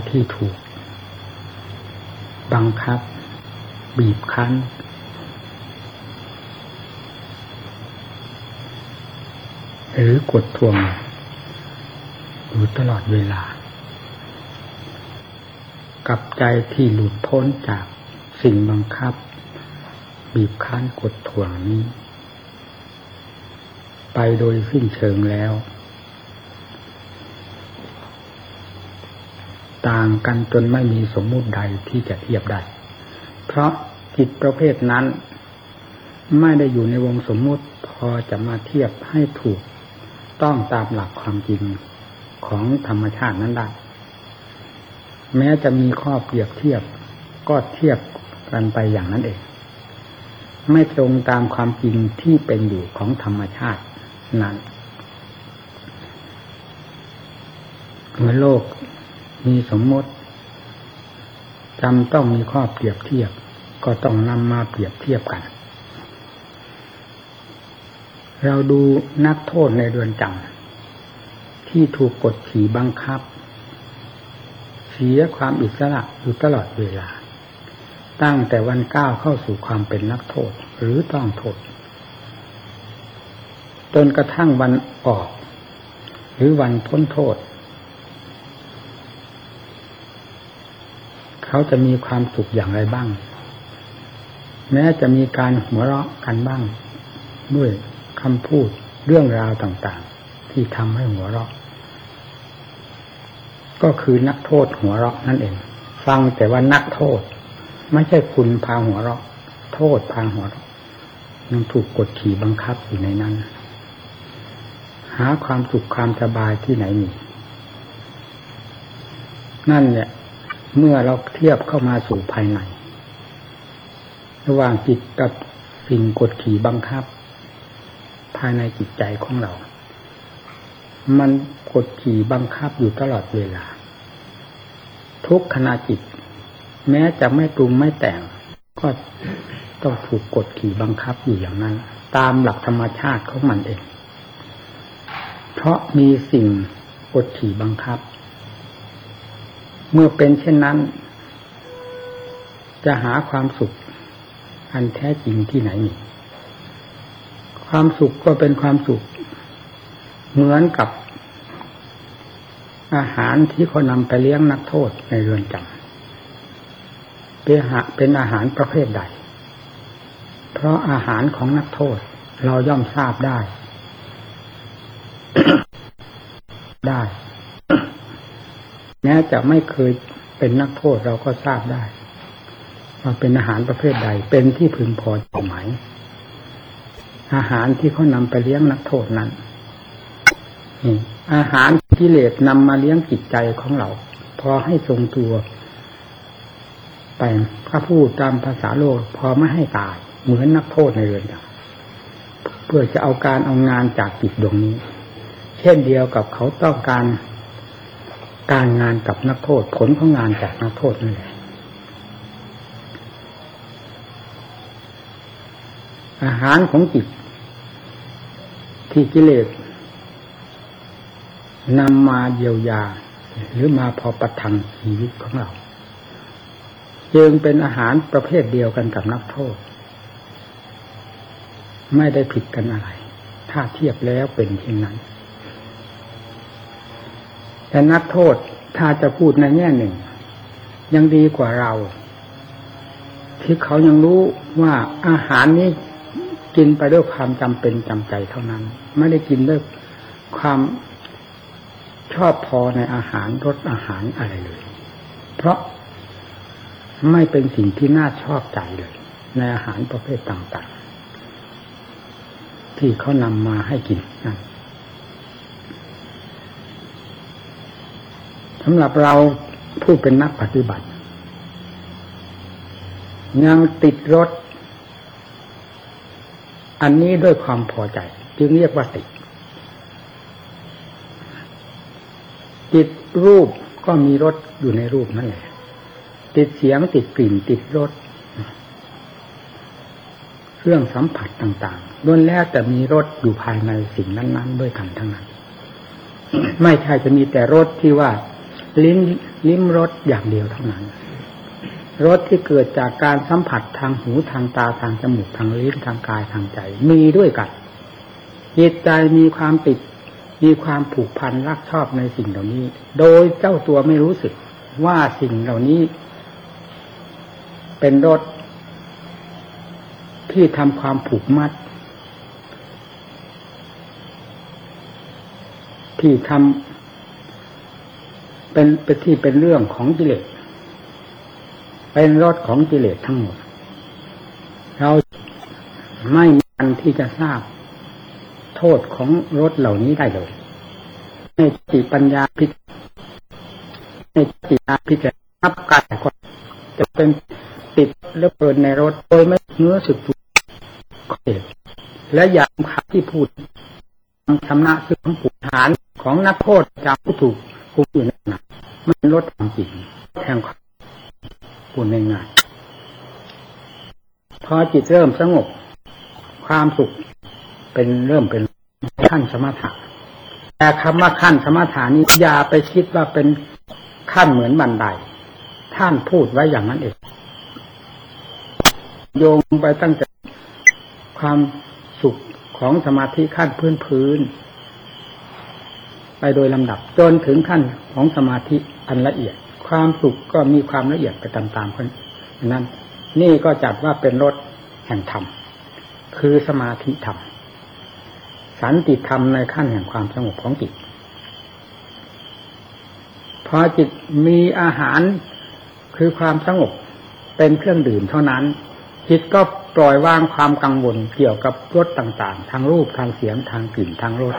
ที่ถูกบังคับบีบคั้นหรือกดทวงอยู่ตลอดเวลากับใจที่หลุดพ้นจากสิ่งบังคับบีบคั้นกดทวงนี้ไปโดยสิ้นเชิงแล้วต่างกันจนไม่มีสมมุติใดที่จะเทียบได้เพราะจิตประเภทนั้นไม่ได้อยู่ในวงสมมุติพอจะมาเทียบให้ถูกต้องตามหลักความจริงของธรรมชาตินั้นได้แม้จะมีข้อเปรียบเทียบก็เทียบกันไปอย่างนั้นเองไม่ตรงตามความจริงที่เป็นอยู่ของธรรมชาตินั้นเมื่อโลกมีสมมติจำต้องมีข้อเปรียบเทียบก็ต้องนำมาเปรียบเทียบกันเราดูนักโทษในเรือนจำที่ถูกกดขี่บังคับเสียความอิสระอยู่ตลอดเวลาตั้งแต่วันก้าวเข้าสู่ความเป็นนักโทษหรือต้องโทษจนกระทั่งวันออกหรือวันพ้นโทษเขาจะมีความสุขอย่างไรบ้างแม้จะมีการหัวเราะกันบ้างด้วยคำพูดเรื่องราวต่างๆที่ทำให้หัวเราะก็คือนักโทษหัวเราะนั่นเองฟังแต่ว่านักโทษไม่ใช่คุณพาหัวเราะโทษพาหัวเราะยังถูกกดขี่บังคับอยู่ในนั้นหาความสุขความสบายที่ไหนมีนั่นเนี่ยเมื่อเราเทียบเข้ามาสู่ภายในระหว่างจิตกับสิ่งกดขี่บังคับภายในจิตใจของเรามันกดขี่บังคับอยู่ตลอดเวลาทุกขณะจิตแม้จะไม่ปรุงไม่แต่งก็ต้องถูกกดขี่บังคับอยู่อย่างนั้นตามหลักธรรมชาติของมันเองเพราะมีสิ่งกดขี่บังคับเมื่อเป็นเช่นนั้นจะหาความสุขอันแท้จริงที่ไหนมีความสุขก็เป็นความสุขเหมือนกับอาหารที่เขานำไปเลี้ยงนักโทษในเรือนจำเป็นอาหารประเภทใดเพราะอาหารของนักโทษเราย่อมทราบได้ แม้จะไม่เคยเป็นนักโทษเราก็ทราบได้ว่าเป็นอาหารประเภทใดเป็นที่พึงพอใจไหมอาหารที่เขานำไปเลี้ยงนักโทษนั้นอาหารกิเลสนำมาเลี้ยงจิตใจของเราพอให้ทรงตัวไปถ้าพูดตามภาษาโลกพอไม่ให้ตายเหมือนนักโทษในเรือนจำเพื่อจะเอาการเอางานจากจิตดวงนี้เช่นเดียวกับเขาต้องการงานกับนักโทษผลของงานจากนักโทษนั่นแหละอาหารของจิตที่กิเลสนำมาเยียวยาหรือมาพอประทังชีวิตของเราจึงเป็นอาหารประเภทเดียวกันกับนักโทษไม่ได้ผิดกันอะไรถ้าเทียบแล้วเป็นเช่นนั้นแต่นักโทษถ้าจะพูดในแง่หนึ่งยังดีกว่าเราที่เขายังรู้ว่าอาหารนี้กินไปด้วยความจำเป็นจำใจเท่านั้นไม่ได้กินด้วยความชอบพอในอาหารรสอาหารอะไรเลยเพราะไม่เป็นสิ่งที่น่าชอบใจเลยในอาหารประเภทต่างๆที่เขานำมาให้กินนั่นสำหรับเราผู้เป็นนักปฏิบัติยังติดรสอันนี้ด้วยความพอใจจึงเรียกว่าติดรูปก็มีรสอยู่ในรูปนั่นแหละติดเสียงติดกลิ่นติดรสเครื่องสัมผัสต่างๆล้วนแล้วแต่มีรสอยู่ภายในสิ่งนั้นๆด้วยกันทั้งนั้น ไม่ใช่จะมีแต่รสที่ว่าลิ้มรสอย่างเดียวเท่านั้นรสที่เกิดจากการสัมผัสทางหูทางตาทางจมูกทางลิ้นทางกายทางใจมีด้วยกันจิตใจมีความติดมีความผูกพันรักชอบในสิ่งเหล่านี้โดยเจ้าตัวไม่รู้สึกว่าสิ่งเหล่านี้เป็นรสที่ทำความผูกมัดที่ทำเป็นเรื่องของกิเลสเป็นรสของกิเลสทั้งหมดเราไม่มีวันที่จะทราบโทษของรสเหล่านี้ได้เลยในสติปัญญาพิจารณาการก็จะเป็นติดและเพลินในรสโดยไม่เนื้อสึกตัวและอย่างคำที่พูดชำนะคือคำผูกฐานของนักโทษจำผู้ถูกคุมอยู่นั่นนะมันเป็นรสของจริงแห่งพูดง่ายๆพอจิตเริ่มสงบความสุขเริ่มเป็นขั้นสมถะแต่คำว่าขั้นสมถะนี้อย่าไปคิดว่าเป็นขั้นเหมือนบันไดท่านพูดไว้อย่างนั้นเองโยงไปตั้งแต่ความสุขของสมาธิขั้นพื้นไปโดยลำดับจนถึงขั้นของสมาธิอันละเอียดความสุขก็มีความละเอียดไปตามๆกันนั้นนี่ก็จัดว่าเป็นรสแห่งธรรมคือสมาธิธรรมสันติธรรมในขั้นแห่งความสงบของจิตพอจิตมีอาหารคือความสงบเป็นเครื่องดื่มเท่านั้นจิตก็ปล่อยวางความกังวลเกี่ยวกับรสต่างๆทางรูปทางเสียงทางกลิ่นทางรส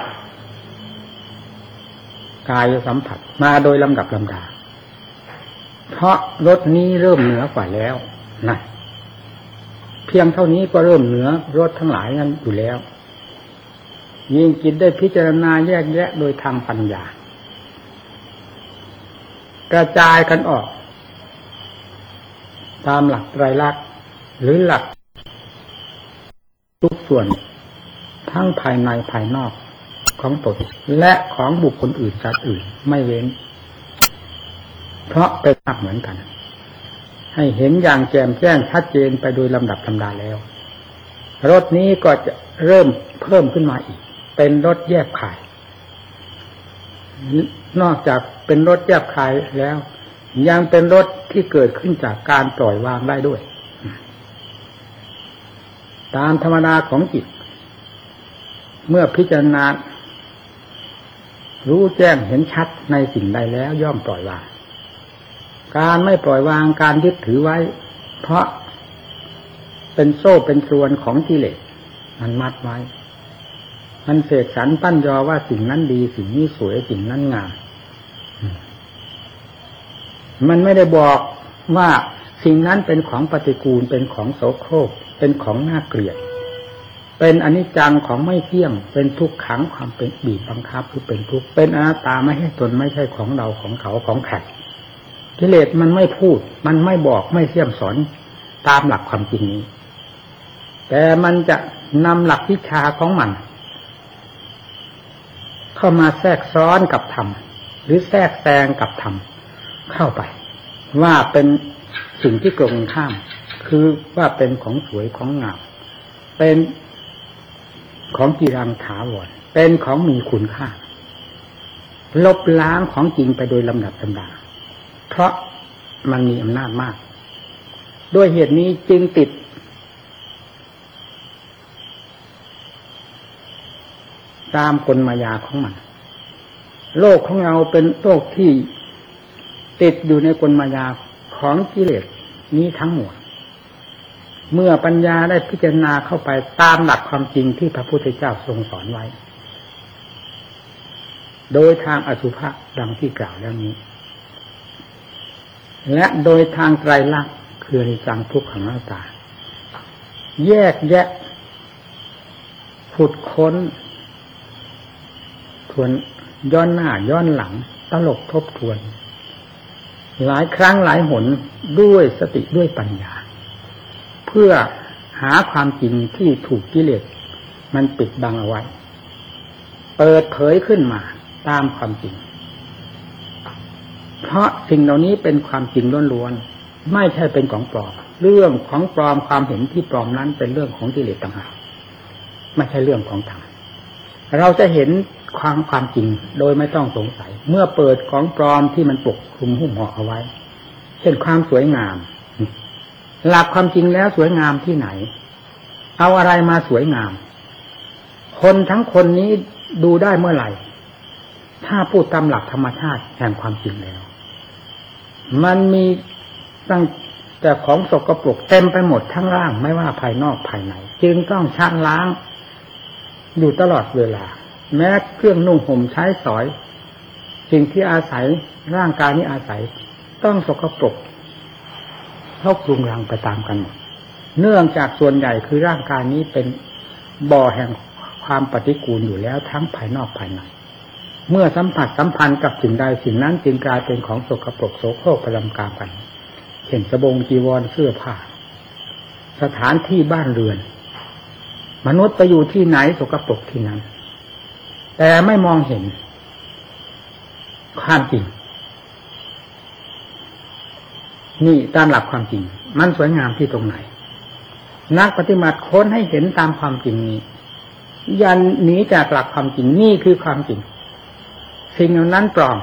กายสัมผัสมาโดยลำดับลำดาเพราะรสนี้เริ่มเหนือกว่าแล้วนะเพียงเท่านี้ก็เริ่มเหนือรสทั้งหลายนั้นอยู่แล้วยิ่งจิตได้พิจารณาแยกแยะโดยทางปัญญากระจายกันออกตามหลักไตรลักษณ์หรือหลักทุกส่วนทั้งภายในภายนอกของตนและของบุคคลอื่นสัตว์อื่นไม่เว้นเพราะเป็นหลักเหมือนกันให้เห็นอย่างแจ่มแจ้งชัดเจนไปโดยลำดับลำดาแล้วรสนี้ก็จะเริ่มเพิ่มขึ้นมาอีกเป็นรสแยบคายนอกจากเป็นรสแยบคายแล้วยังเป็นรสที่เกิดขึ้นจากการปล่อยวางได้ด้วยตามธรรมดาของจิตเมื่อพิจารณารู้แจ้งเห็นชัดในสิ่งใดแล้วย่อมปล่อยวางการไม่ปล่อยวางการยึดถือไว้เพราะเป็นโซ่เป็นส่วนของกิเลสมันมัดไว้มันเสกสรรปั้นยอว่าสิ่งนั้นดีสิ่งนี้สวยสิ่งนั้นงามมันไม่ได้บอกว่าสิ่งนั้นเป็นของปฏิกูลเป็นของโสโครกเป็นของน่าเกลียดเป็นอนิจจังของไม่เที่ยงเป็นทุกขังความเป็นบีบบังคับคือเป็นทุกข์เป็นอนัตตาไม่ใช่ตนไม่ใช่ของเราของเขาของใครกิเลสมันไม่พูดมันไม่บอกไม่เสี่ยมสอนตามหลักความจริงนี้แต่มันจะนำหลักวิชาของมันเข้ามาแทรกซ้อนกับธรรมหรือแทรกแซงกับธรรมเข้าไปว่าเป็นสิ่งที่ตรงข้ามคือว่าเป็นของสวยของงามเป็นของกีรังถาวรเป็นของมีคุณค่าลบล้างของจริงไปโดยลำดับลำดาเพราะมันมีอำนาจมากด้วยเหตุนี้จึงติดตามกลมายาของมันโลกของเราเป็นโลกที่ติดอยู่ในกลมายาของกิเลสนี้ทั้งหมดเมื่อปัญญาได้พิจารณาเข้าไปตามหลักความจริงที่พระพุทธเจ้าทรงสอนไว้โดยทางอสุภะดังที่กล่าวแล้วนี้และโดยทางไตรลักษณ์คืออนิจจังทุกขังอนัตตาแยกแยะขุดค้นทวนย้อนหน้าย้อนหลังตลบทบทวนหลายครั้งหลายหนด้วยสติด้วยปัญญาเพื่อหาความจริงที่ถูกกิเลสมันปิดบังเอาไว้เปิดเผยขึ้นมาตามความจริงเพเพราะสิ่งเหล่านี้เป็นความจริงล้วนๆไม่ใช่เป็นของปลอมเรื่องของปลอมความเห็นที่ปลอมนั้นเป็นเรื่องของกิเลสต่างหากไม่ใช่เรื่องของธรรมเราจะเห็นความจริงโดยไม่ต้องสงสัยเมื่อเปิดของปลอมที่มันปกคลุมหุ้มห่อเอาไว้เช่นความสวยงามหลักความจริงแล้วสวยงามที่ไหนเอาอะไรมาสวยงามคนทั้งคนนี้ดูได้เมื่อไหร่ถ้าพูดตามหลักธรรมชาติแห่งความจริงแล้วมันมีตั้งแต่ของสกปรกเต็มไปหมดทั้งร่างไม่ว่าภายนอกภายในจึงต้องชะล้างอยู่ตลอดเวลาแม้เครื่องนุ่งห่มใช้สอยสิ่งที่อาศัยร่างกายนี้อาศัยต้องสกปรกรกรุงรังไปตามกันหมดเนื่องจากส่วนใหญ่คือร่างกายนี้เป็นบ่อแห่งความปฏิกูลอยู่แล้วทั้งภายนอกภายในเมื่อสัมผัสสัมพันธ์กับสิ่งใดสิ่งนั้นจึงกลายเป็นของสกปรกโสโครกประลำกามกันเช่นสบงจีวรเสื้อผ้าสถานที่บ้านเรือนมนุษย์ไปอยู่ที่ไหนสกปรกที่นั้นแต่ไม่มองเห็นความจริงนี่ตามหลักความจริงมันสวยงามที่ตรงไหนนักปฏิบัติค้นให้เห็นตามความจริงนี้ยันหนีจากหลักความจริงนี่คือความจริงสิ่งเหล่านั้นปลอม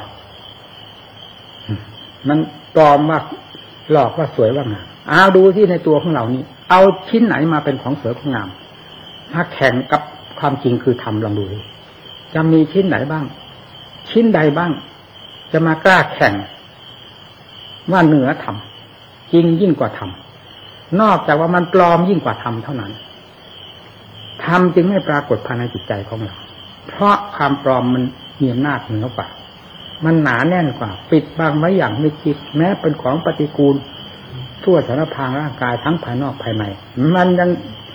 มันปลอมว่าหลอกว่าสวยว่างามเอาดูที่ในตัวของเรานี้เอาชิ้นไหนมาเป็นของสวยของงามถ้าแข่งกับความจริงคือธรรมลองดูจะมีชิ้นไหนบ้างชิ้นใดบ้างจะมากล้าแข่งว่าเหนือธรรมจริงยิ่งกว่าธรรมนอกจากว่ามันปลอมยิ่งกว่าธรรมเท่านั้นธรรมจึงไม่ปรากฏภายในจิตใจของเราเพราะความปลอมมันมีอำนาจเหนือกว่ามันหนาแน่นกว่าปิดบังไว้อย่างไม่คิดแม้เป็นของปฏิกูลทั่วสารพางร่างกายทั้งภายนอกภายในมันยัง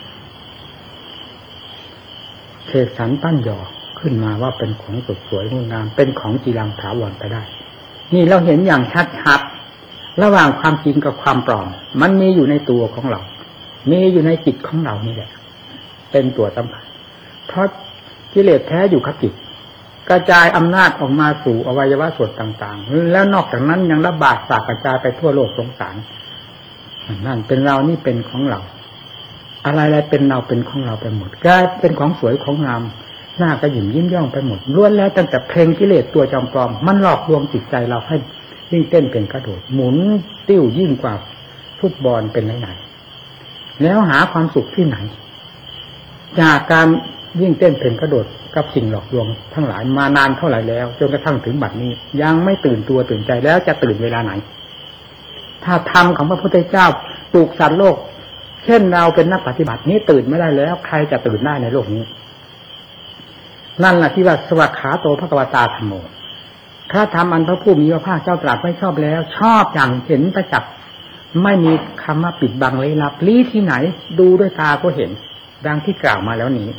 เสกสรรปั้นหยอขึ้นมาว่าเป็นของสดสวยงดงามเป็นของจีรังถาวรไปได้นี่เราเห็นอย่างชัดๆระหว่างความจริงกับความปลอมมันมีอยู่ในตัวของเรามีอยู่ในจิตของเรานี่แหละเป็นตัวสำคัญเพราะกิเลสแท้อยู่กับจิตกระจายอำนาจออกมาสู่อวัยวะส่วนต่างๆแล้วนอกจากนั้นยังระบาดสากกระจายไปทั่วโลกสงสารนั่นเป็นเรานี่เป็นของเราอะไรๆเป็นเราเป็นของเราไปหมดกลายเป็นของสวยของงามหน้ากระหยิ่มยิ้มย่องไปหมดล้วนแล้วตั้งแต่เพลงกิเลสตัวจอมปลอมมันหลอกลวงจิตใจเราให้ยิ่งเต้นเป็นกระโดดหมุนติ้วยิ่งกว่าฟุตบอลเป็นไหนๆแล้วหาความสุขที่ไหนจากการยิ่งเต้นเป็นกระโดดกับสิ่งหลอกลวงทั้งหลายมานานเท่าไหร่แล้วจนกระทั่งถึงบัดนี้ยังไม่ตื่นตัวตื่นใจแล้วจะตื่นเวลาไหนถ้าธรรมของพระพุทธเจ้าปลูกสัตว์โลกเช่นเราเป็นนักปฏิบัตินี้ตื่นไม่ได้แล้วใครจะตื่นได้ในโลกนี้นั่นแหละที่ว่าสวัสขาโตภควตาธัมโมถ้าทำอันพระผู้มีพระภาคเจ้าตรัสไม่ชอบแล้วชอบอย่างเห็นประจักษ์ไม่มีคำว่าปิดบังลี้ลับลี้ที่ไหนดูด้วยตาก็เห็นดังที่กล่าวมาแล้วนี้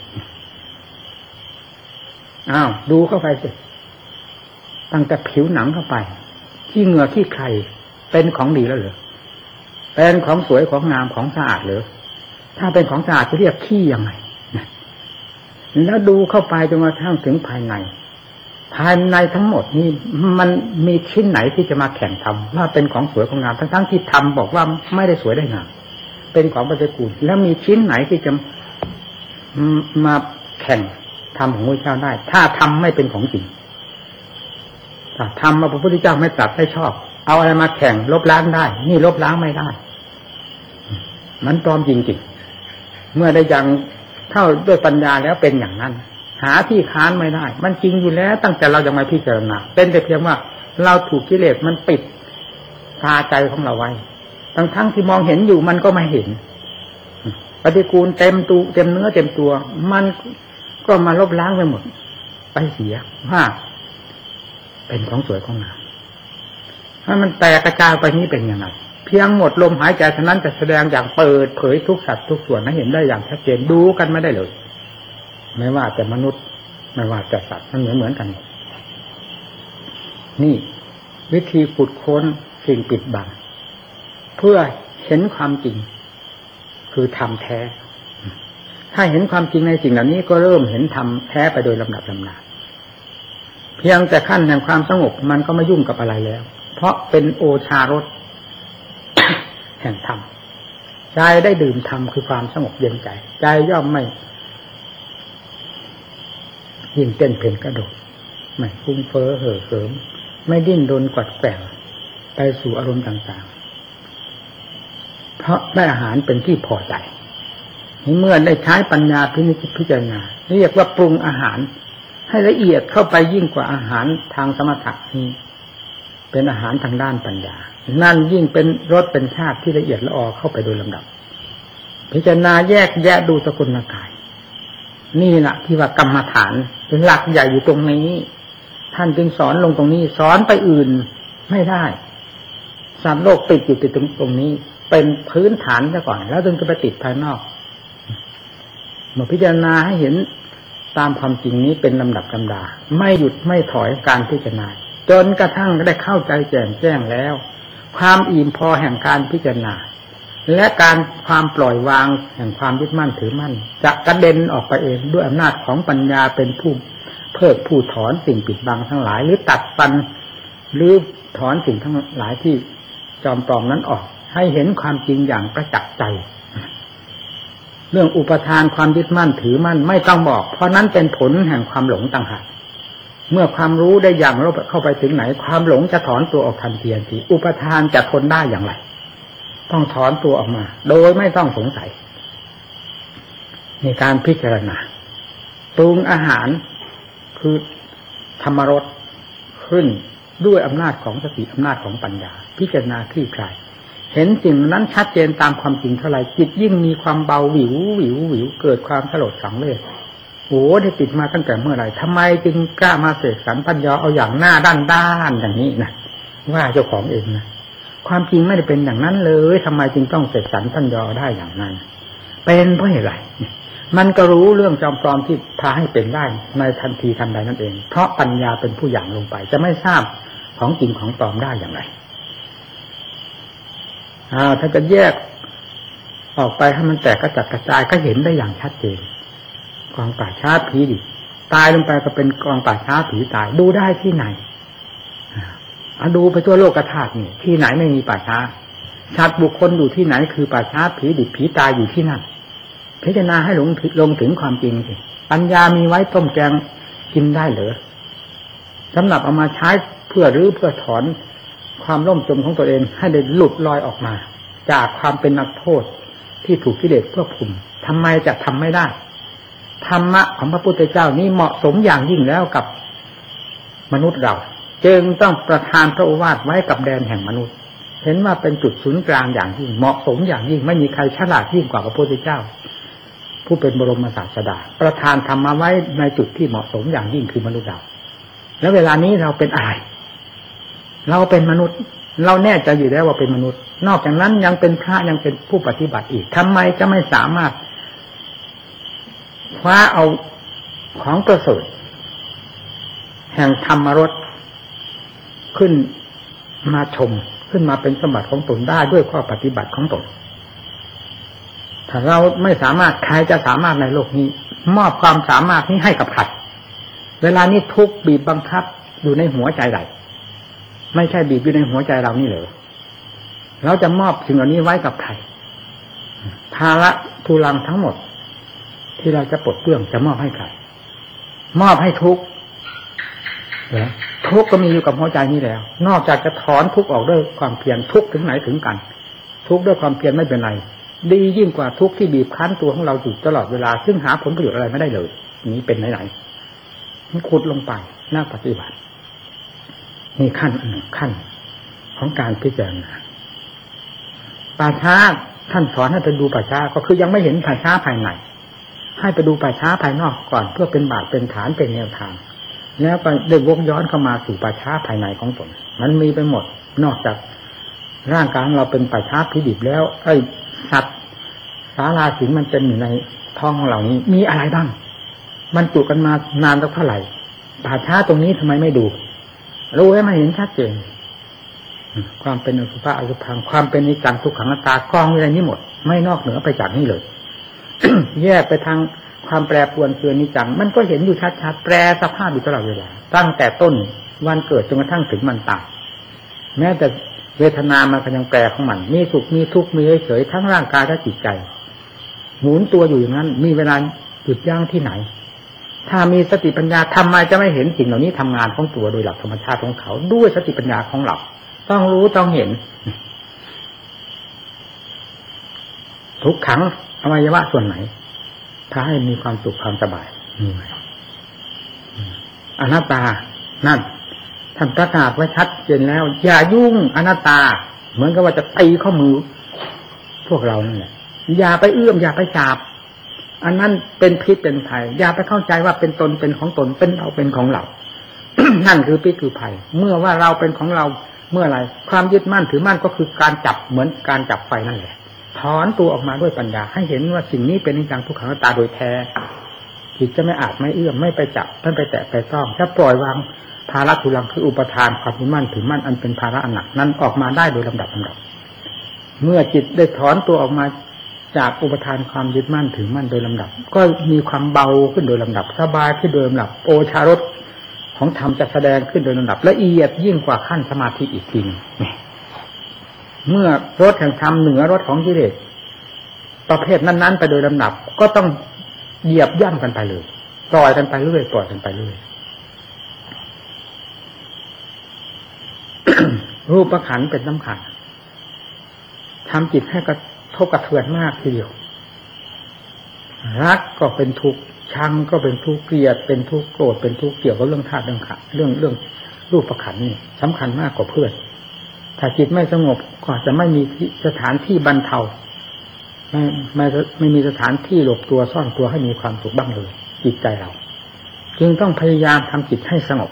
อ้าวดูเข้าไปสิตั้งแต่ผิวหนังเข้าไปที่เหงื่อที่ใครเป็นของดีแล้วเหรอเป็นของสวยของงามของสะอาดเหรอถ้าเป็นของสะอาดจะเรียกขี้ยังไงแล้วดูเข้าไปจนกระทั่งถึงภายในทั้งหมดนี่มันมีชิ้นไหนที่จะมาแข่งทำว่าเป็นของสวยของงามทั้งที่ทำบอกว่าไม่ได้สวยได้งามเป็นของปฏิกูลแล้วมีชิ้นไหนที่จะมาแข่งทำของพระเจ้าได้ถ้าทำไม่เป็นของจริงถ้าทำมาพระพุทธเจ้าไม่ตรัสให้ชอบเอาอะไรมาแข่งลบล้างได้นี่ลบล้างไม่ได้มันปลอมจริงๆเมื่อได้ยังเท่าด้วยปัญญาแล้วเป็นอย่างนั้นหาที่ค้านไม่ได้มันจริงอยู่แล้วตั้งแต่เรายังไม่พิจารณาเป็นแต่เพียงว่าเราถูกกิเลสมันปิดตาใจของเราไว้ทั้งที่มองเห็นอยู่มันก็ไม่เห็นปฏิกูลเต็มตัวเต็มเนื้อเต็มตัวมันก็มาลบล้างไปหมดไปเสียว่าเป็นของสวยของงามถ้ามันแตกกระจายไปนี้เป็นยังไงเพียงหมดลมหายใจเท่านั้นจะแสดงอย่างเปิดเผยทุกสัตว์ทุกส่วนให้เห็นได้อย่างชัดเจนดูกันไม่ได้เลยไม่ว่าแต่มนุษย์ไม่ว่าแต่สัตว์มันเหมือนกันนี่วิธีขุดค้นสิ่งปิดบังเพื่อเห็นความจริงคือธรรมแท้ถ้าเห็นความจริงในสิ่งเหล่านี้ก็เริ่มเห็นธรรมแท้ไปโดยลำดับลำดับเพียงแต่ขั้นแห่งความสงบมันก็ไม่ยุ่งกับอะไรแล้วเพราะเป็นโอชารส แห่งธรรมใจได้ดื่มธรรมคือความสงบเย็นใจใจย่อมไม่ยิ่งเต้นเพ่นกระโดดไม่ฟุ้งเฟ้อเห่อเหิมไม่ดิ้นรนกวัดแกว่งไปสู่อารมณ์ต่างๆเพราะได้อาหารเป็นที่พอใจเมื่อได้ใช้ปัญญาพิจารณาเรียกว่าปรุงอาหารให้ละเอียดเข้าไปยิ่งกว่าอาหารทางสมถะนี้เป็นอาหารทางด้านปัญญานั่นยิ่งเป็นรสเป็นชาติที่ละเอียดละออเข้าไปโดยลำดับพิจารณาแยกแยะดูสกุลกายนี่แหละที่ว่ากรรมฐานเป็นหลักใหญ่อยู่ตรงนี้ท่านจึงสอนลงตรงนี้สอนไปอื่นไม่ได้สัตว์โลกติดอยู่ตรงนี้เป็นพื้นฐานซะก่อนแล้วจึงจะไปติดภายนอกเมื่อพิจารณาให้เห็นตามความจริงนี้เป็นลำดับลำดาไม่หยุดไม่ถอยการพิจารณาจนกระทั่งได้เข้าใจแจ่มแจ้งแล้วความอิ่มพอแห่งการพิจารณาและการความปล่อยวางแห่งความยึดมั่นถือมั่นจะกระเด็นออกไปเองด้วยอำนาจของปัญญาเป็นผู้เพิกผู้ถอนสิ่งปิดบังทั้งหลายหรือตัดฟันหรือถอนสิ่งทั้งหลายที่จอมปลอมนั้นออกให้เห็นความจริงอย่างประจักษ์ใจเรื่องอุปทานความยึดมั่นถือมั่นไม่ต้องบอกเพราะนั้นเป็นผลแห่งความหลงต่างหากเมื่อความรู้ได้อย่างเข้าไปถึงไหนความหลงจะถอนตัวออกทันทีอุปทานจะทนได้อย่างไรต้องถอนตัวออกมาโดยไม่ต้องสงสัยในการพิจารณาปรุงอาหารคือธรรมรสขึ้นด้วยอำนาจของสติอำนาจของปัญญาพิจารณาคลี่คลายเห็นสิ่งนั้นชัดเจนตามความจริงเท่าไหร่จิตยิ่งมีความเบาหวิวเกิดความสลดสังเวชโอ้ได้ติดมาตั้งแต่เมื่อไหร่ทำไมจึงกล้ามาเสกสรรปัญญาเอาอย่างหน้าด้านอย่างนี้นะว่าเจ้าของเองนะความจริงไม่ได้เป็นอย่างนั้นเลยทำไมจึงต้องเสกสรรปัญญาได้อย่างนั้นเป็นเพราะเหตุไรมันก็รู้เรื่องจอมปลอมที่พาให้เป็นได้ในทันทีทันใดนั่นเองเพราะปัญญาเป็นผู้อย่างลงไปจะไม่ทราบของจริงของปลอมได้อย่างไรถ้าจะแยกออกไปให้มันแตกกระจัดกระจายก็เห็นได้อย่างชัดเจนกองป่าช้าผีดิตายลงไปก็เป็นกองป่าช้าผีตายดูได้ที่ไหนดูไปทั่วโลกธาตุนี่ที่ไหนไม่มีป่าช้าสัตว์บุคคลอยู่ที่ไหนคือป่าช้าผีดิบผีตายอยู่ที่นั่นพิจารณาให้ลงถึงความจริงสิปัญญามีไว้ต้มแกงกินได้เหรอสำหรับเอามาใช้เพื่อรื้อเพื่อถอนความล่มจมของตัวเองให้ได้หลุดลอยออกมาจากความเป็นนักโทษที่ถูกกิเลสควบคุมทำไมจะทำไม่ได้ธรรมะของพระพุทธเจ้านี้เหมาะสมอย่างยิ่งแล้วกับมนุษย์เราจึงต้องประทานพระโอวาทไว้กับแดนแห่งมนุษย์เห็นว่าเป็นจุดศูนย์กลางอย่างยิ่งเหมาะสมอย่างยิ่งไม่มีใครฉลาดยิ่งกว่าพระพุทธเจ้าผู้เป็นบรมศาสดาประทานธรรมะไว้ในจุดที่เหมาะสมอย่างยิ่งคือมนุษย์เราแล้วเวลานี้เราเป็นอะไรเราเป็นมนุษย์เราแน่ใจอยู่แล้วว่าเป็นมนุษย์นอกจากนั้นยังเป็นพระยังเป็นผู้ปฏิบัติอีกทำไมจะไม่สามารถคว้าเอาของประเสริฐแห่งธรรมรสขึ้นมาชมขึ้นมาเป็นสมบัติของตนได้ด้วยข้อปฏิบัติของตนถ้าเราไม่สามารถใครจะสามารถในโลกนี้มอบความสามารถนี้ให้กับใครเวลานี้ทุกข์บีบบังคับอยู่ในหัวใจใดไม่ใช่บีบอยู่ในหัวใจเรานี่เหรอเราจะมอบสิ่งเหล่านี้ไว้กับใครภาระทุลังทั้งหมดที่เราจะปลดเปลื้องจะมอบให้ใครมอบให้ทุกข์ทุกข์ก็มีอยู่กับหัวใจนี้แล้วนอกจากจะถอนทุกข์ออกด้วยความเพียรทุกข์ถึงไหนถึงกันทุกข์ด้วยความเพียรไม่เป็นไรดียิ่งกว่าทุกข์ที่บีบคั้นตัวของเราอยู่ตลอดเวลาซึ่งหาผลประโยชน์อะไรไม่ได้เลยนี้เป็นไหนมันขุดลงไปน่าปฏิบัตินี่ขั้นหนึ่งขั้นของการพิจารณาป่าช้าท่านสอนให้ไปดูป่าช้าก็คือยังไม่เห็นป่าช้าภายในให้ไปดูป่าช้าภายนอกก่อนเพื่อเป็นบาทเป็นฐานเป็นแนวทางแล้วก็ได้วกย้อนเข้ามาสู่ป่าช้าภายในของตนมันมีไปหมดนอกจากร่างกายของเราเป็นป่าช้าผีดิบแล้วไอ้สัตว์สาราสิงมันเป็นอยู่ในท้องของเรานี้มีอะไรบ้างมันจุกันมานานสักเท่าไหร่ป่าช้าตรงนี้ทำไมไม่ดูรู้ให้มันเห็นชัดเจนความเป็นอสุภะอสุภังความเป็นนิจังทุกขังอนัตตากองอะไรนี้หมดไม่นอกเหนือไปจากนี้เลย แยกไปทางความแปรปรวนคือนิจังมันก็เห็นอยู่ชัดๆแปรสภาพอยู่ตลอดเวลาตั้งแต่ต้นวันเกิดจนกระทั่งถึงมันตายแม้แต่เวทนามันก็ยังแปรของมันมีสุขมีทุกข์มีเฉยๆทั้งร่างกายและจิตใจหมุนตัวอยู่อย่างนั้นมีเวลาหยุดยั้งที่ไหนถ้ามีสติปัญญาทำไมจะไม่เห็นสิ่งเหล่านี้ทำงานของตัวโดยหลักธรรมชาติของเขาด้วยสติปัญญาของเราต้องรู้ต้องเห็นทุกขังอวัยวะส่วนไหนถ้าให้มีความสุขความสบายมีไหมอนัตตานั่นท่านประกาศไว้ชัดเจนแล้วอย่ายุ่งอนัตตาเหมือนกับว่าจะตีข้อมือพวกเรานั่นแหละอย่าไปเอื้อมอย่าไปจับอันนั้นเป็นพิษเป็นภัยอย่าไปเข้าใจว่าเป็นตนเป็นของตนเป็นเราเป็นของเรา นั่นคือพิษคือภัยเมื่อว่าเราเป็นของเราเมื่อไรความยึดมั่นถือมั่นก็คือการจับเหมือนการจับไฟนั่นแหละถอนตัวออกมาด้วยปัญญาให้เห็นว่าสิ่งนี้เป็นอนิจจังทุกขังอนัตตาโดยแท้จิตจะไม่อาจไม่เอื้อมไม่ไปจับไม่ไปแตะไปต้องถ้าปล่อยวางภาระทุลังคืออุปทานความยึดมั่นถือมั่นอันเป็นภาระหนักนั้นออกมาได้โดยลำดับเมื่อจิตได้ถอนตัวออกมาจากอุปทานความยึดมั่นถือมั่นโดยลำดับก็มีความเบาขึ้นโดยลำดับสบายขึ้นโดยลำดับโอชารสของธรรมจะแสดงขึ้นโดยลำดับละเอียดยิ่งกว่าขั้นสมาธิอีกทีนึงเมื่อรสแห่งธรรมเหนือรสของกิเลสประเภทนั้นๆไปโดยลำดับก็ต้องเหยียบย่ำกันไปเลยปล่อยกันไปเรื่อยปล่อยกันไปเรื่อย รูปขันธ์เป็นสำคัญทำจิตให้กระทบกระเทือนมากทีเดียวรักก็เป็นทุกข์ชังก็เป็นทุกข์เกลียดเป็นทุกข์โกรธเป็นทุกข์เกี่ยวกับเรื่องธาตุเรื่องขันธ์เรื่องรูปขันธ์นี่สำคัญมากกว่าเพื่อนถ้าจิตไม่สงบก็จะไม่มีสถานที่บรรเทาไม่มีสถานที่หลบตัวซ่อนตัวให้มีความสุขบ้างเลยจิตใจเราจึงต้องพยายามทำจิตให้สงบ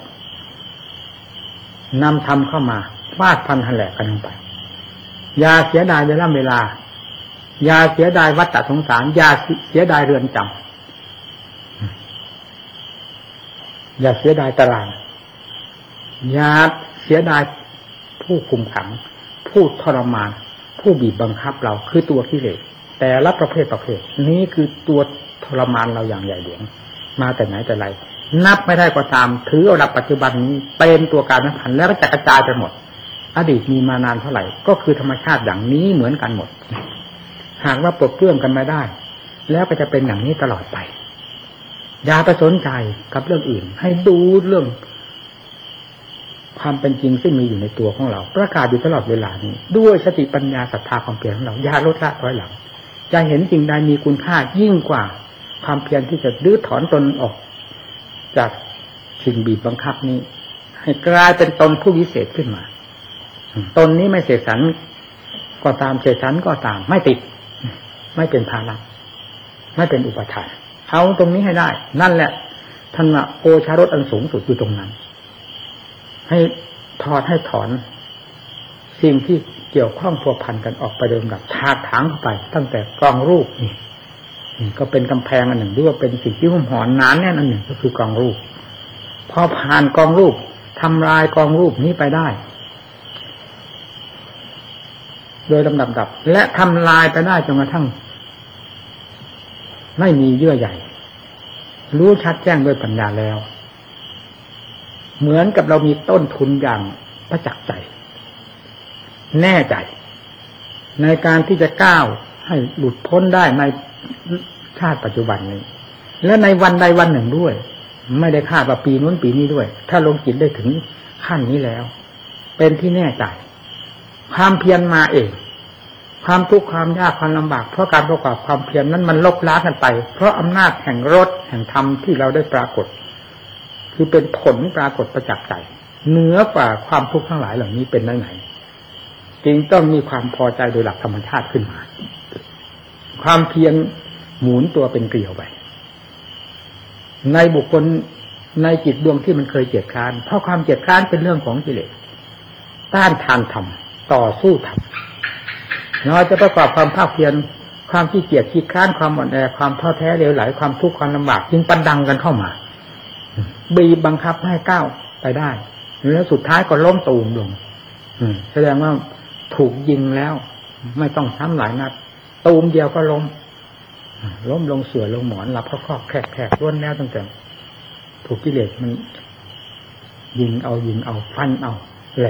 นำธรรมเข้ามาฟาดฟันหันแหลกกันลงไปอย่าเสียดายเวลาอย่าเสียดายวัฏสงสารอย่าเสียดายเรือนจำอย่าเสียดายตารางอย่าเสียดายผู้คุมขังผู้ทรมานผู้บีบบังคับเราคือตัวกิเลสแต่ละประเภทนี้คือตัวทรมานเราอย่างใหญ่หลวงมาแต่ไหนแต่ไรนับไม่ได้ก็ตามถือเอาหลักปัจจุบันนี้เป็นตัวการสำคัญแล้วก็จะกระจายไปหมดอดีตมีมานานเท่าไหร่ก็คือธรรมชาติอย่างนี้เหมือนกันหมดหากว่าปลดเปลื้องกันไม่ได้แล้วก็จะเป็นอย่างนี้ตลอดไปอย่าไปสนใจกับเรื่องอื่นให้ดูเรื่องความเป็นจริงซึ่งมีอยู่ในตัวของเราประกาศอยู่ตลอดเวลานี้ด้วยสติปัญญาศรัทธาความเพียรของเราอย่าลดละถอยหลังจะเห็นสิ่งใดมีคุณค่ายิ่งกว่าความเพียรที่จะดื้อถอนตนออกจากสิ่งบีบบังคับนี้ให้กลายเป็นตนผู้วิเศษขึ้นมาตนนี้ไม่เสกสรรก็ตามเสกสรรก็ตามไม่ติดไม่เป็นภาระไม่เป็นอุปทานเอาตรงนี้ให้ได้นั่นแหละท่านว่าโอชารสอันสูงสุดอยู่ตรงนั้นให้ถอดให้ถอนสิ่งที่เกี่ยวข้องพัวพันกันออกไปเดิมแบบถากถางเข้าไปตั้งแต่กองรูปนี่ก็เป็นกำแพงอันหนึ่งหรือว่าเป็นสิ่งที่หุ้มห่อหนาแน่นอันหนึ่งก็คือกองรูปพอผ่านกองรูปทำลายกองรูปนี้ไปได้โดยลำดับและทำลายไปได้จนกระทั่งไม่มีเยื่อใหญ่รู้ชัดแจ้งด้วยปัญญาแล้วเหมือนกับเรามีต้นทุนอย่างประจักษ์ใจแน่ใจในการที่จะก้าวให้หลุดพ้นได้ในชาติปัจจุบันนี้และในวันใดวันหนึ่งด้วยไม่ได้คาดว่าปีนู้นปีนี้ด้วยถ้าลงจิตได้ถึงขั้นนี้แล้วเป็นที่แน่ใจความเพียรมาเองความทุกข์ความยากความลำบากเพราะการประกอบความเพียรนั้นมันลบล้างกันไปเพราะอำนาจแห่งรสแห่งธรรมที่เราได้ปรากฏคือเป็นผลปรากฏประจักษ์ใจเหนือกว่าความทุกข์ทั้งหลายเหล่านี้เป็นได้ไหนจึงต้องมีความพอใจโดยหลักธรรมชาติขึ้นมาความเพียรหมุนตัวเป็นเกลียวไปในบุคคลในจิตดวงที่มันเคยเกียจคร้านเพราะความเกียจคร้านเป็นเรื่องของกิเลสต้านทานธรรมต่อสู้ธรรมเราจะประกอบความภาคเพียรความขี้เกียจขี้คร้านความอ่อนแอความท้อแท้เลวไหลความทุกข์ความลำบากจึงปันดังกันเข้ามาบีบบังคับให้ก้าวไปได้แล้วสุดท้ายก็ล้มตูมลงแสดงว่าถูกยิงแล้วไม่ต้องซ้ำหลายนัดตูมเดียวก็ล้มลงเสื่อลงหมอนหลับครอบแขกล้วนแล้วตั้งแต่ถูกกิเลสมันยิงเอาฟันเอาแหลก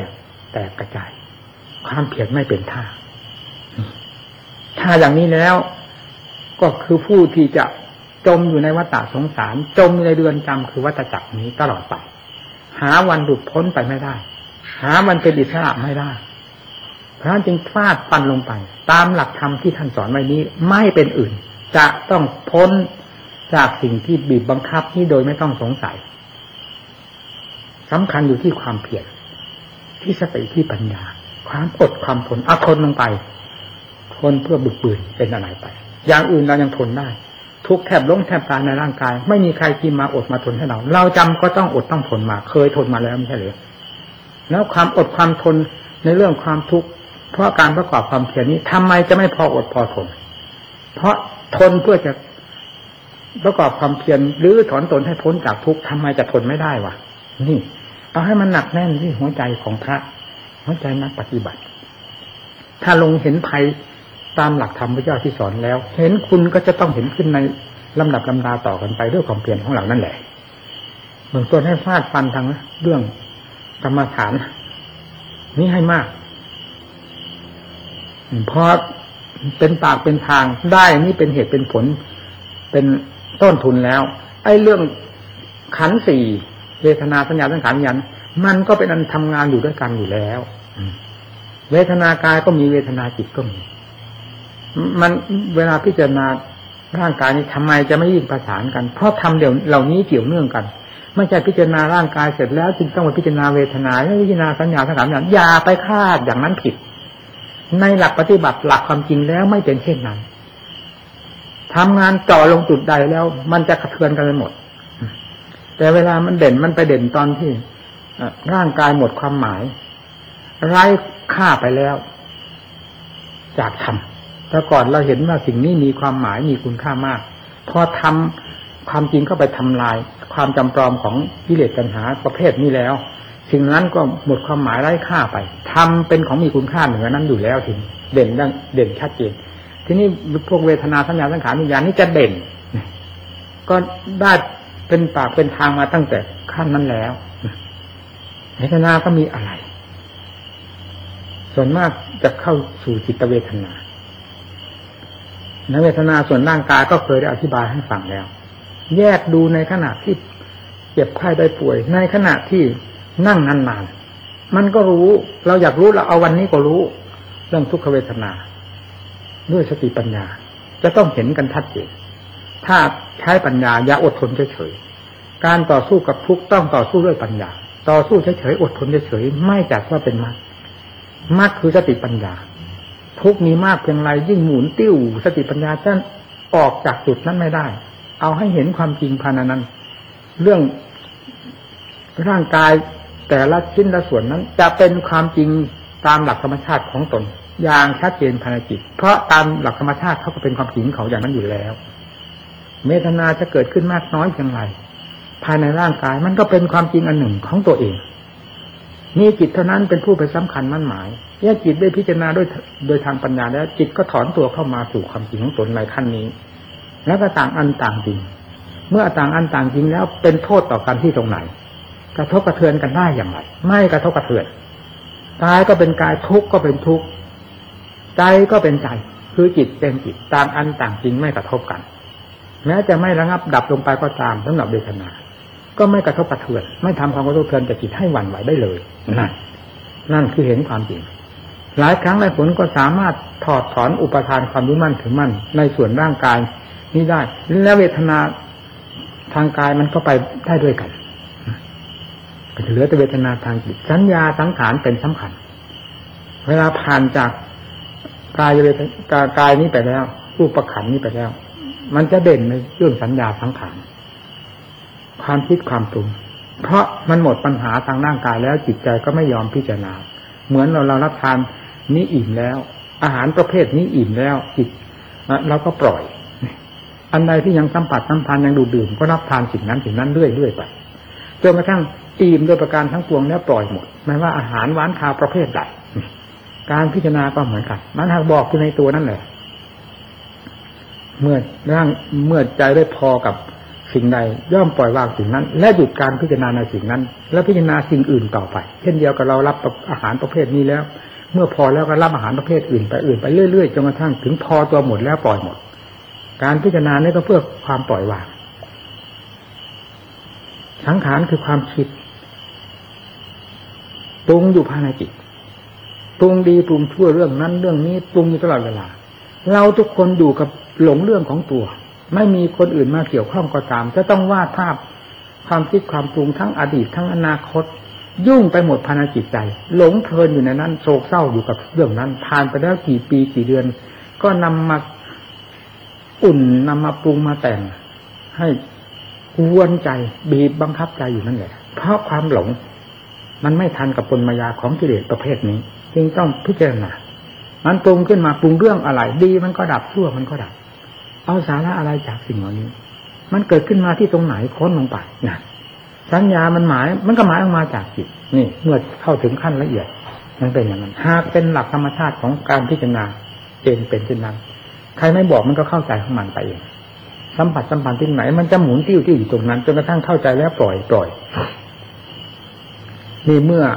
แตกกระจายความเพียรไม่เป็นท่าถ้าอย่างนี้แล้วก็คือผู้ที่จะจมอยู่ในวัฏสงสารจมอยู่ในเรือนจำคือวัฏจักรนี้ตลอดไปหาวันหลุดพ้นไปไม่ได้หาวันเป็นอิสระไม่ได้เพราะฉะนั้นจึงฟาดฟันลงไปตามหลักธรรมที่ท่านสอนไว้นี้ไม่เป็นอื่นจะต้องพ้นจากสิ่งที่บีบบังคับนี้โดยไม่ต้องสงสัยสำคัญอยู่ที่ความเพียรที่สติที่ปัญญาความอดความทนทนลงไปทนเพื่อบึกบืนเป็นอะไรไปอย่างอื่นเรายังทนได้ทุกแทบล้มแทบตายในร่างกายไม่มีใครที่มาอดมาทนให้เราจำก็ต้องอดต้องทนมาเคยทนมาแล้วไม่ใช่หรือแล้วความอดความทนในเรื่องความทุกข์เพราะการประกอบความเพียรนี้ทำไมจะไม่พออดพอทนเพราะทนเพื่อจะประกอบความเพียรหรือถอนตนให้พ้นจากทุกข์ทำไมจะทนไม่ได้วะนี่เอาให้มันหนักแน่นที่หัวใจของพระหัวใจนักปฏิบัติถ้าลงเห็นภัยตามหลักธรรมพระเจ้าที่สอนแล้วเห็นคุณก็จะต้องเห็นขึ้นในลำดับลำดาต่อกันไปด้วยความเพียรของเรานั่นแหละเบื้องต้นให้ฟาดฟันทางเรื่องกรรมฐานนี้ให้มากเพราะเป็นปากเป็นทางได้นี่เป็นเหตุเป็นผลเป็นต้นทุนแล้วไอ้เรื่องขันธ์สี่เวทนาสัญญาสังขารวิญญาณมันก็เป็นอันทำงานอยู่ด้วยกันอยู่แล้วเวทนากายก็มีเวทนาจิตก็มีมันเวลาพิจารณาร่างกายนี้ทำไมจะไม่ยิ่งประสานกันเพราะทำเดี๋ยวเหล่านี้เกี่ยวเนื่องกันไม่ใช่พิจารณาร่างกายเสร็จแล้วจึงต้องมาพิจารณาเวทนาและพิจารณาสัญญาสังขารวิญญาณอย่าไปคาดอย่างนั้นผิดในหลักปฏิบัติหลักความจริงแล้วไม่เป็นเช่นนั้นทำงานจ่อลงจุดใดแล้วมันจะกระเทือนกันไปหมดแต่เวลามันเด่นมันไปเด่นตอนที่ร่างกายหมดความหมายไร้ค่าไปแล้วจากธรรมแต่ก่อนเราเห็นว่าสิ่งนี้มีความหมายมีคุณค่ามากพอทำความจริงเข้าไปทำลายความจำปลอมของกิเลสตัณหาประเภทนี้แล้วสิ่งนั้นก็หมดความหมายไร้ค่าไปทำเป็นของมีคุณค่าเหนือนั้นอยู่แล้วถึงเด่นชัดเจนทีนี้พวกเวทนาสัญญาสังขารวิญญาณนี่จะเด่นก็ได้เป็นปากเป็นทางมาตั้งแต่ขั้นนั้นแล้วเวทนาก็มีอะไรส่วนมากจะเข้าสู่จิตเวทนาในเวทนาส่วนร่างกายก็เคยได้อธิบายให้ฟังแล้วแยกดูในขณะที่เจ็บไข้ได้ป่วยในขณะที่นั่งนานๆมันก็รู้เราอยากรู้เราเอาวันนี้ก็รู้เรื่องทุกขเวทนาด้วยสติปัญญาจะต้องเห็นกันชัดเจนถ้าใช้ปัญญาอย่าอดทนเฉยๆการต่อสู้กับทุกข์ต้องต่อสู้ด้วยปัญญาต่อสู้เฉยๆอดทนเฉยๆไม่จัดว่าเป็นมรรคมรรคคือสติปัญญาทุกข์มีมากเพียงไรยิ่งหมุนติ้วสติปัญญาจะออกจากจุดนั้นไม่ได้เอาให้เห็นความจริงภายในนั้นเรื่องร่างกายแต่ละชิ้นละส่วนนั้นจะเป็นความจริงตามหลักธรรมชาติของตนอย่างชัดเจนภายในจิตเพราะตามหลักธรรมชาติเขาก็เป็นความจริงเขาอย่างนั้นอยู่แล้วเวทนาจะเกิดขึ้นมากน้อยเพียงไรภายในร่างกายมันก็เป็นความจริงอันหนึ่งของตัวเองนี่จิตเท่านั้นเป็นผู้ไปสำคัญมั่นหมายเมื่อจิตได้พิจารณาโดยทางปัญญาแล้วจิตก็ถอนตัวเข้ามาสู่ความจริงของตนในขั้นนี้แล้วก็ต่างอันต่างจริงเมื่อต่างอันต่างจริงแล้วเป็นโทษต่อกันที่ตรงไหนกระทบกระเทือนกันได้อย่างไรไม่กระทบกระเทือนกายก็เป็นกายทุกข์ก็เป็นทุกข์ใจก็เป็นใจคือจิตเป็นจิตต่างอันต่างจริงไม่กระทบกันแม้จะไม่ระงับดับลงไปก็ตามสำหรับเวทนาก็ไม่กระทบกระเทือนไม่ทำความกระทบกระเทือนแต่จิตให้หวั่นไหวได้เลยนั่นคือเห็นความจริงหลายครั้งหลายผลก็สามารถถอดถอนอุปทานความยึดมั่นถือมั่นในส่วนร่างกายนี้ได้และเวทนาทางกายมันก็ไปได้ด้วยกันก็จะเหลือแต่เวทนาทางจิตสัญญาสังขารเป็นสำคัญเวลาผ่านจากกายนี้ไปแล้วรูปขันธ์นี้ไปแล้วมันจะเด่นในเรื่องสัญญาสังขารความคิดความปรุงเพราะมันหมดปัญหาทางร่างกายแล้วจิตใจก็ไม่ยอมพิจารณาเหมือนเรารับทานนี้อิ่มแล้วอาหารประเภทนี้อิ่มแล้วจิตเราก็ปล่อยอันใดที่ยังสัมผัสสัมพันธ์ยังดูดื่มก็รับทานสิ่งนั้นเรื่อยๆไปจนกระทั่งอิ่มโดยประการทั้งปวงแล้วปล่อยหมดไม่ว่าอาหารหวานคาวประเภทใดการพิจารณาก็เหมือนกันมันหากบอกอยู่ในตัวนั่นแหละเมื่อใจได้พอกับสิ่งใดย่อมปล่อยวางสิ่งนั้นและหยุดการพิจารณาในสิ่งนั้นและพิจารณาสิ่งอื่นต่อไปเช่นเดียวกับเรารับอาหารประเภทนี้แล้วเมื่อพอแล้วก็รับอาหารประเภทอื่นไปเรื่อยๆจนกระทั่งถึงพอตัวหมดแล้วปล่อยหมดการพิจารณานี่ก็เพื่อความปล่อยวางสังขารคือความคิดปรุงอยู่ภายในจิตปรุงดีปรุงชั่วเรื่องนั้นเรื่องนี้ปรุงอยู่ตลอดเวลาเราทุกคนอยู่กับหลงเรื่องของตัวไม่มีคนอื่นมาเกี่ยวข้องก็ตามจะต้องวาดภาพความคิดความปรุงทั้งอดีตทั้งอนาคตยุ่งไปหมดภายในจิตใจหลงเพลินอยู่ในนั้นโศกเศร้าอยู่กับเรื่องนั้นผ่านไปแล้วกี่ปีกี่เดือนก็นำมาอุ่นนำมาปรุงมาแต่งให้กวนใจบีบบังคับใจอยู่นั่นแหละเพราะความหลงมันไม่ทันกับกลมายาของกิเลสประเภทนี้จึงต้องพิจารณามันปรุงขึ้นมาปรุงเรื่องอะไรดีมันก็ดับชั่วมันก็ดับเอาสาระอะไรจากสิ่งเหล่านี้มันเกิดขึ้นมาที่ตรงไหนค้นลงไปนะสัญญามันหมายมันก็หมายออกมาจากจิตนี่เมื่อเข้าถึงขั้นละเอียดมันเป็นอย่างนั้นหากเป็นหลักธรรมชาติของการพิจารณาเป็นเช่นนั้นใครไม่บอกมันก็เข้าใจของมันไปเองสัมผัสสัมพันธ์ที่ไหนมันจะหมุนติ้วอยู่ตรงนั้นจนกระทั่งเข้าใจแล้วปล่อยนี่เมื่อ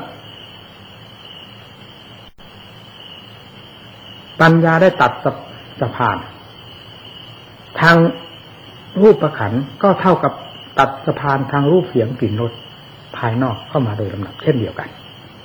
ปัญญาได้ตัดสะพานทางรูปขันธ์ก็เท่ากับตัดสะพานทางรูปเสียงกลิ่นรสภายนอกเข้ามาโดยลำดับเช่นเดียวกัน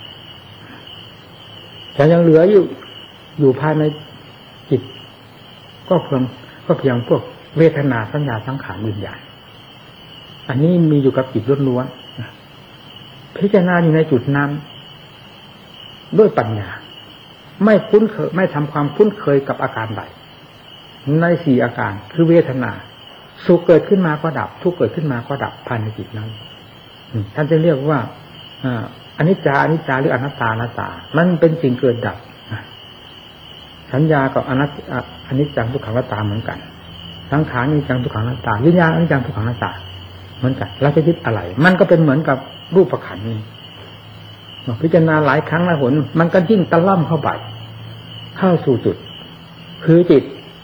แต่ยังเหลืออยู่ภายในจิตก็เพียงพวกเวทนาสัญญาสังขารวิญญาณอันนี้มีอยู่กับจิตล้วนๆพิจารณาอยู่ในจุดนั้นด้วยปัญญาไม่คุ้นเคยไม่ทำความคุ้นเคยกับอาการใดในสี่อาการคือเวทนาสุขเกิดขึ้นมาก็ดับทุกข์เกิดขึ้นมาก็ดับภายในจิตนั้นท่านจะเรียกว่าอนิจจาหรืออนัตตามันเป็นสิ่งเกิดดับสัญญากับอนิจจังทุกขังอนัตตาเหมือนกันสังขารอนิจจังทุกขังอนัตตาวิญญาณอนิจจังทุกขังอนัตตาเหมือนกันเราจะยึดอะไรมันก็เป็นเหมือนกับรูปขันธ์นี้พิจารณาหลายครั้งหลายหนมันก็ยิ่งตะล่อมเข้าไปเข้าสู่จุดคือจิต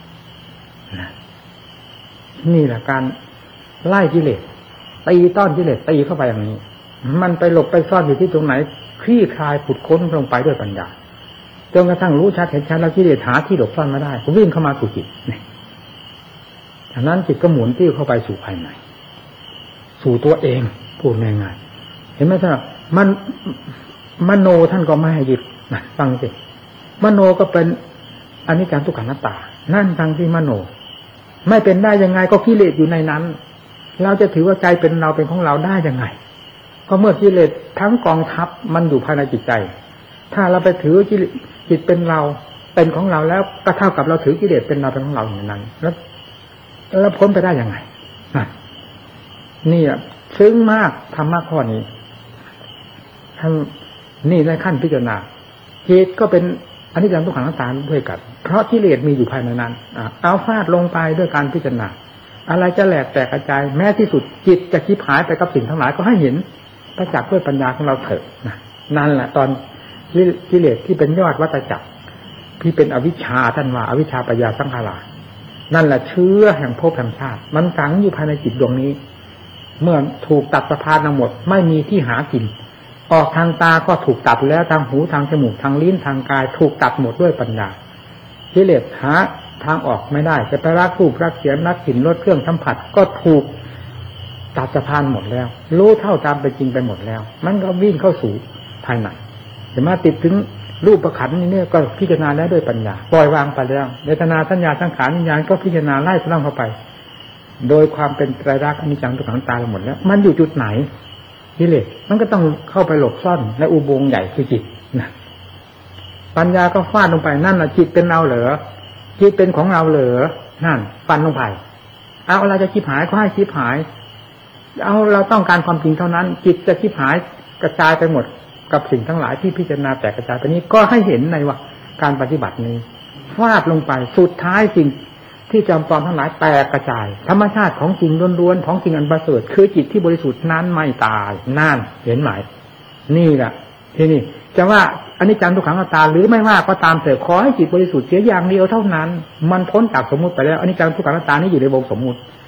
นี่แหละการไล่กิเลสตีต้อนกิเลสตีเข้าไปอย่างนี้มันไปหลบไปซ่อนอยู่ที่ตรงไหนคลี่คลายขุดค้นลงไปด้วยปัญญาจนกระทั่งรู้ชัดเห็นชัดแล้วกิเลสหาที่หลบซ่อนไม่ได้ก็วิ่งเข้ามาสู่จิตนี่ฉะนั้นจิตก็หมุนติ้วเข้าไปสู่ภายในสู่ตัวเองพูดง่ายๆเห็นไหมท่านมันมโนท่านก็ไม่ให้ยึดฟังสิมโนก็เป็นอนิจจังทุกขังอนัตตานั่นฟังที่มโนไม่เป็นได้ยังไงก็กิเลสอยู่ในนั้นเราจะถือว่าใจเป็นเราเป็นของเราได้ยังไงก็เมื่อกิเลสทั้งกองทัพมันอยู่ภายในจิตใจถ้าเราไปถือจิตเป็นเราเป็นของเราแล้วก็เท่ากับเราถือกิเลสเป็นเราเป็นของเราอย่างนั้นแล้วพ้นไปได้ยังไงนี่ซึ้งมากธรรมะข้อนี้ทั้งนี่ในขั้นพิจารณาจิตก็เป็นอนิจจังทุกขังอนัตตาด้วยกันเพราะกิเลสมีอยู่ภายในนั้นเอาฟาดลงไปด้วยการพิจารณาอะไรจะแหลกแตกกระจายแม้ที่สุดจิตจะคิดหายไปกับสิ่งทั้งหลายก็ให้เห็นประจักษ์ด้วยปัญญาของเราเถิดนั่นแหละตอนกิเลสที่เป็นยอดวัฏจักรที่เป็นอวิชชาท่านว่าอวิชชาปัญญาสังขารานั่นแหละเชื้อแห่งภพแห่งชาติมันฝังอยู่ภายในจิตดวงนี้เมื่อถูกตัดสะพานทั้งหมดไม่มีที่หากินออกทางตาก็ถูกตัดแล้วทางหูทางจมูกทางลิ้นทางกายถูกตัดหมดด้วยปัญญากิเลสหาทางออกไม่ได้จะไปรักรูปรักเสียงรักกลิ่นรสเครื่องสัมผัสก็ถูกตัดสะพานหมดแล้วรู้เท่าตามเป็นจริงไปหมดแล้วมันก็วิ่งเข้าสู่ภายในแต่มาติดถึงรูปขันธ์นี่ก็พิจารณาแล้วด้วยปัญญาปล่อยวางไปแล้วเวทนาสัญญาสังขารวิญญาณก็พิจารณาไล่ตามเข้าไปโดยความเป็นไตรลักษณ์อนิจจังทุกขังอนัตตาหมดแล้วมันอยู่จุดไหนกิเลสมันก็ต้องเข้าไปหลบซ่อนในอุโมงค์ใหญ่คือจิตนะปัญญาก็ฟาดลงไปนั่นน่ะจิตเป็นเราเหรอจิตเป็นของเราเหรอนั่นฟันลงไปเอาเราจะชิบหายก็ให้ชิบหายเอาเราต้องการความจริงเท่านั้นจิตจะชิบหายกระจายไปหมดกับสิ่งทั้งหลายที่พิจารณาแตกกระจายไปนี้ก็ให้เห็นในว่าการปฏิบัตินี้ฟาดลงไปสุดท้ายสิ่งที่จำปลอมทั้งหลายแตกกระจายธรรมชาติของจริงล้วนๆของจริงอันประเสริฐคือจิตที่บริสุทธิ์นั้นไม่ตายนั่นเห็นไหมนี่แหละที่นี่จะว่าอนิจจังทุกขังอนัตตาหรือไม่ว่าก็ตามแต่ขอให้จิตบริสุทธิ์เสียอย่างเดียวเท่านั้นมันพ้นจากสมมุติไปแล้วอนิจจังทุกขังอนัตตานี่อยู่ในวงสมมุติ